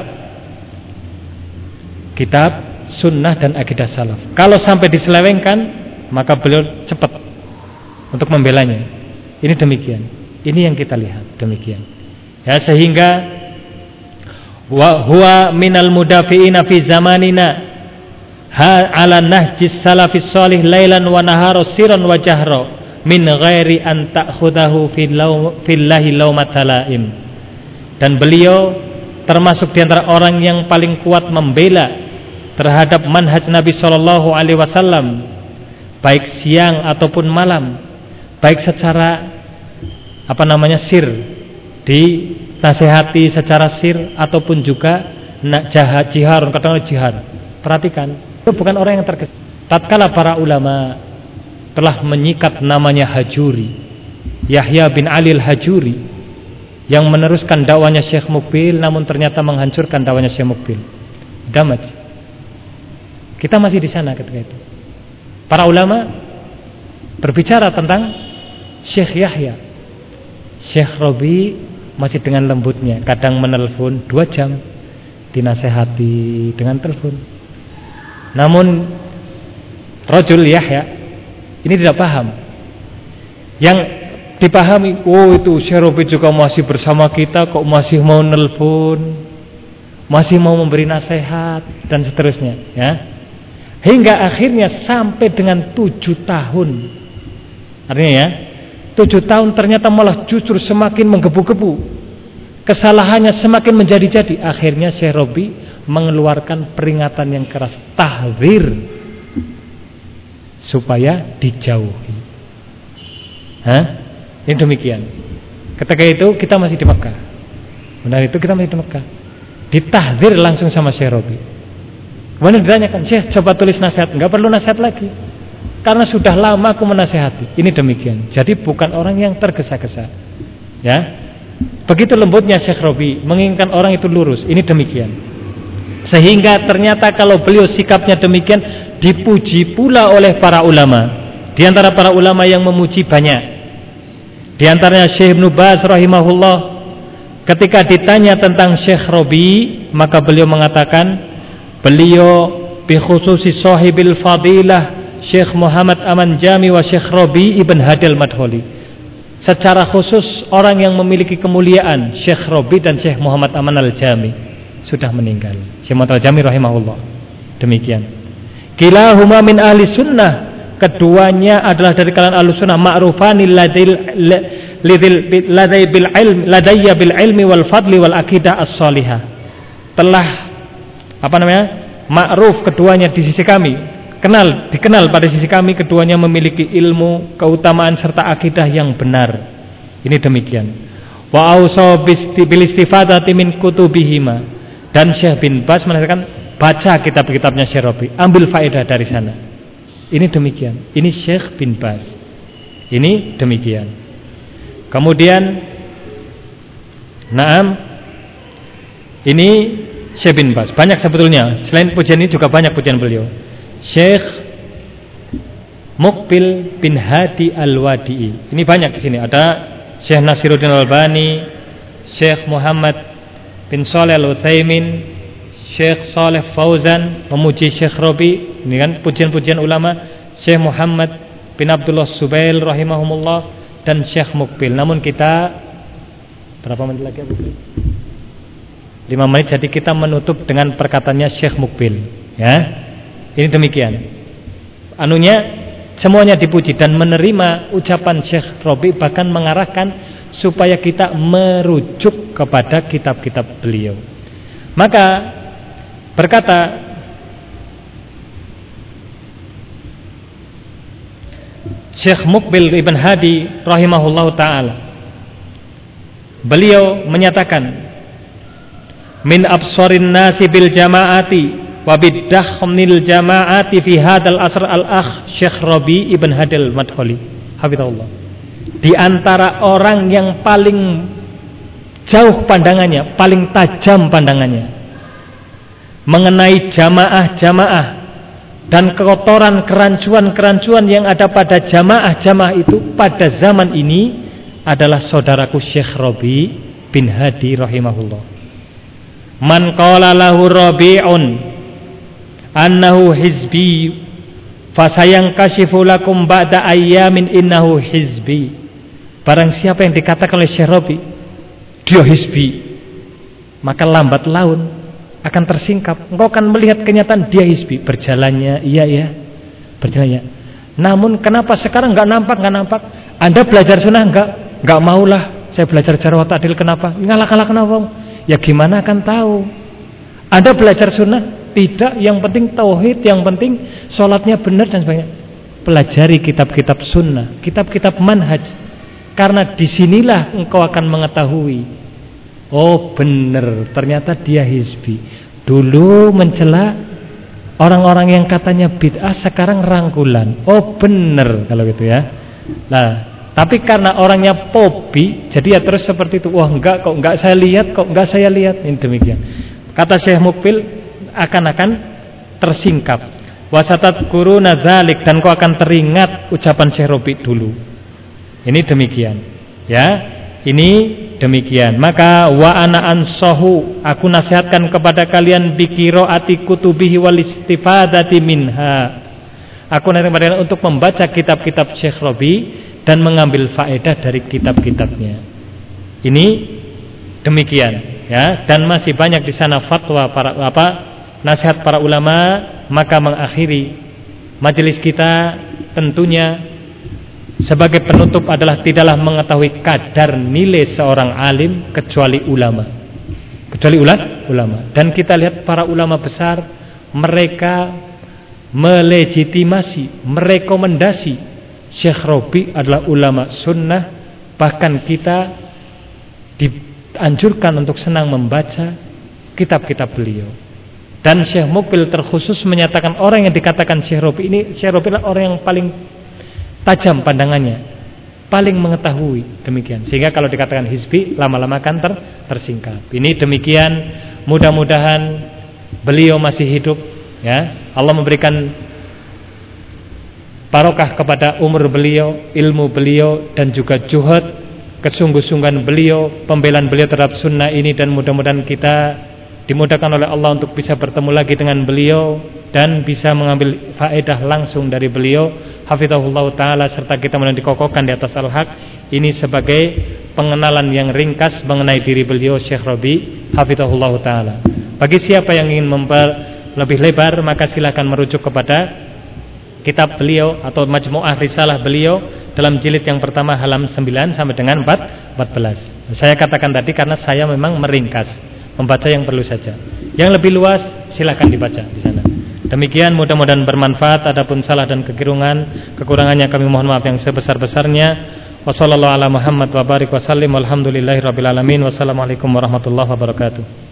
kitab, sunnah dan akidah salaf. Kalau sampai diselewengkan, maka beliau cepat untuk membelanya. Ini demikian. Ini yang kita lihat demikian. Ya, sehingga wa huwa minal mudafi'ina fi zamanina ala nahjis salafis salih lailan wa nahara sirran wa jahra min ghairi an ta'khudahu fillahi laumatalaim. Dan beliau termasuk di antara orang yang paling kuat membela terhadap manhaj Nabi sallallahu alaihi wasallam, baik siang ataupun malam, baik secara sir, dinasihati secara sir ataupun juga jihar, katakanlah jihad. Perhatikan, itu bukan orang yang terkesan. Tatkala para ulama telah menyikat namanya Hajuri, Yahya bin Ali al-Hajuri, yang meneruskan dakwanya Syekh Mukbil, namun ternyata menghancurkan dakwanya Syekh Mukbil, Damaj. Kita masih di sana ketika itu. Para ulama berbicara tentang Syekh Yahya. Syekh Robi masih dengan lembutnya, kadang menelpon 2 jam, dinasehati dengan telepon. Namun Rajul Yahya ini tidak paham. Yang dipahami, oh itu Syekh Robi juga masih bersama kita, kok masih mau nelpon, masih mau memberi nasihat dan seterusnya, ya. Hingga akhirnya sampai dengan 7 tahun. Artinya ya, 7 tahun ternyata malah justru semakin menggebu-gebu. Kesalahannya semakin menjadi-jadi. Akhirnya Syekh Robi mengeluarkan peringatan yang keras, tahdzir, supaya dijauhi. Ini demikian. Ketika itu kita masih di Mekah. Benar itu kita masih di Mekah. Ditahdzir langsung sama Syekh Robi. Kemudian ditanyakan, Syekh coba tulis nasihat. Enggak perlu nasihat lagi, karena sudah lama aku menasihati. Ini demikian. Jadi bukan orang yang tergesa-gesa. Ya, begitu lembutnya Syekh Robi menginginkan orang itu lurus. Ini demikian. Sehingga ternyata kalau beliau sikapnya demikian, dipuji pula oleh para ulama. Di antara para ulama yang memuji banyak. Di antaranya Syekh Ibnu Baz rahimahullah. Ketika ditanya tentang Syekh Robi, maka beliau mengatakan, beliau bikhususi sahibil fadilah Syekh Muhammad Aman Jami wa Syekh Robi Ibn Hadil Madholi. Secara khusus orang yang memiliki kemuliaan Syekh Robi dan Syekh Muhammad Aman Al-Jami sudah meninggal. Syekh Muhammad Al-Jami rahimahullah. Demikian. Kilahuma min ahli sunnah. Keduanya adalah dari kalangan ahli sunnah, ma'rufani ladayya bil ilmi wal fadli wal akidah as-salihah. Telah ma'ruf keduanya di sisi kami, dikenal pada sisi kami, keduanya memiliki ilmu, keutamaan serta akidah yang benar. Ini demikian. Wa ausa bil istifadati min kutubihima. Dan Syekh bin Baz mengatakan, baca kitab-kitabnya Syekh Robi, ambil faedah dari sana. Ini demikian. Ini Syekh bin Baz. Ini demikian. Kemudian ini Syekh bin Baz. Banyak sebetulnya. Selain pujian ini juga banyak pujian beliau. Syekh Muqbil bin Hadi Al-Wadi'i. Ini banyak di sini. Ada Syekh Nasiruddin Al-Albani, Syekh Muhammad bin Shalih Al-Utsaimin, Syekh Saleh Fauzan memuji Syekh Robi. Ini kan pujian-pujian ulama. Syekh Muhammad bin Abdullah Subail rahimahumullah dan Syekh Muqbil. Namun kita berapa menit lagi? 5 menit. Jadi kita menutup dengan perkataannya Syekh Muqbil. Ya, ini demikian. Semuanya dipuji dan menerima ucapan Syekh Robi, bahkan mengarahkan supaya kita merujuk kepada kitab-kitab beliau. Maka berkata Syekh Muqbil Ibn Hadi rahimahullahu ta'ala, beliau menyatakan, min absarin nasi bil jama'ati wa biddahmil jama'ati fi hadal asr al-akh Syekh Robi Ibn Hadil Madholi hafizahullah. Di antara orang yang paling jauh pandangannya, paling tajam pandangannya mengenai jamaah-jamaah dan kekotoran kerancuan-kerancuan yang ada pada jamaah-jamaah itu pada zaman ini adalah saudaraku Syekh Robi bin Hadi rahimahullah. Man qala lahu Rabi'un annahu hizbi fasayankashifu lakum ba'da ayyamin innahu hizbi. Barang siapa yang dikatakan oleh Syekh Robi dia hizbi, maka lambat laun akan tersingkap. Engkau akan melihat kenyataan dia hizbi. Berjalannya berjalannya. Namun kenapa sekarang enggak nampak? Anda belajar sunnah enggak maulah. Saya belajar cara waktu adil, kenapa? Ngalah-ngalah kenapa? Ya gimana akan tahu? Anda belajar sunnah tidak, yang penting tauhid, yang penting sholatnya benar dan sebagainya. Pelajari kitab-kitab sunnah, kitab-kitab manhaj. Karena disinilah engkau akan mengetahui, oh benar, ternyata dia hizbi. Dulu mencela orang-orang yang katanya bid'ah, sekarang rangkulan. Oh benar kalau gitu ya. Nah, tapi karena orangnya pobi, jadi ya terus seperti itu. Wah enggak saya lihat. Ini demikian. Kata Syekh Muqbil, akan tersingkap. Wasatat kuruna dzalik, dan kau akan teringat ucapan Syekh Robi dulu. Ini demikian. Ya, ini demikian. Maka wa ana ansahu, aku nasihatkan kepada kalian biqiraati kutubihi wal istifadati minha. Aku nasihatkan kepada kalian untuk membaca kitab-kitab Syekh Robi dan mengambil faedah dari kitab-kitabnya. Ini demikian, ya. Dan masih banyak di sana fatwa nasihat para ulama. Maka mengakhiri majelis kita tentunya sebagai penutup adalah tidaklah mengetahui kadar nilai seorang alim kecuali ulama. Dan kita lihat para ulama besar, mereka melegitimasi, merekomendasi Syekh Robi adalah ulama sunnah, Bahkan kita dianjurkan untuk senang membaca kitab-kitab beliau. Dan Syekh Mukbil terkhusus menyatakan orang yang dikatakan Syekh Rabi adalah orang yang paling tajam pandangannya, paling mengetahui, demikian. Sehingga kalau dikatakan hizbi, lama-lama akan tersingkap. Ini demikian, mudah-mudahan beliau masih hidup, ya. Allah memberikan barokah kepada umur beliau, ilmu beliau, dan juga juhud, kesungguh-sungguhan beliau, pembelaan beliau terhadap sunnah ini. Dan mudah-mudahan kita dimudahkan oleh Allah untuk bisa bertemu lagi dengan beliau dan bisa mengambil faedah langsung dari beliau, hafizahullah ta'ala, serta kita mudah dikokohkan di atas al-haq. Ini sebagai pengenalan yang ringkas mengenai diri beliau Syekh Rabi, hafizahullah ta'ala. Bagi siapa yang ingin lebih lebar, maka silakan merujuk kepada kitab beliau atau majmu'ah risalah beliau dalam jilid yang pertama halaman 9 sampai dengan 14. Saya katakan tadi karena saya memang meringkas, membaca yang perlu saja. Yang lebih luas silakan dibaca di sana. Demikian, mudah-mudahan bermanfaat. Adapun salah dan kekurangannya kami mohon maaf yang sebesar-besarnya. Wassallallahu ala Muhammad wa barik wa sallim. Walhamdulillahirabbil alamin. Wassalamualaikum warahmatullahi wabarakatuh.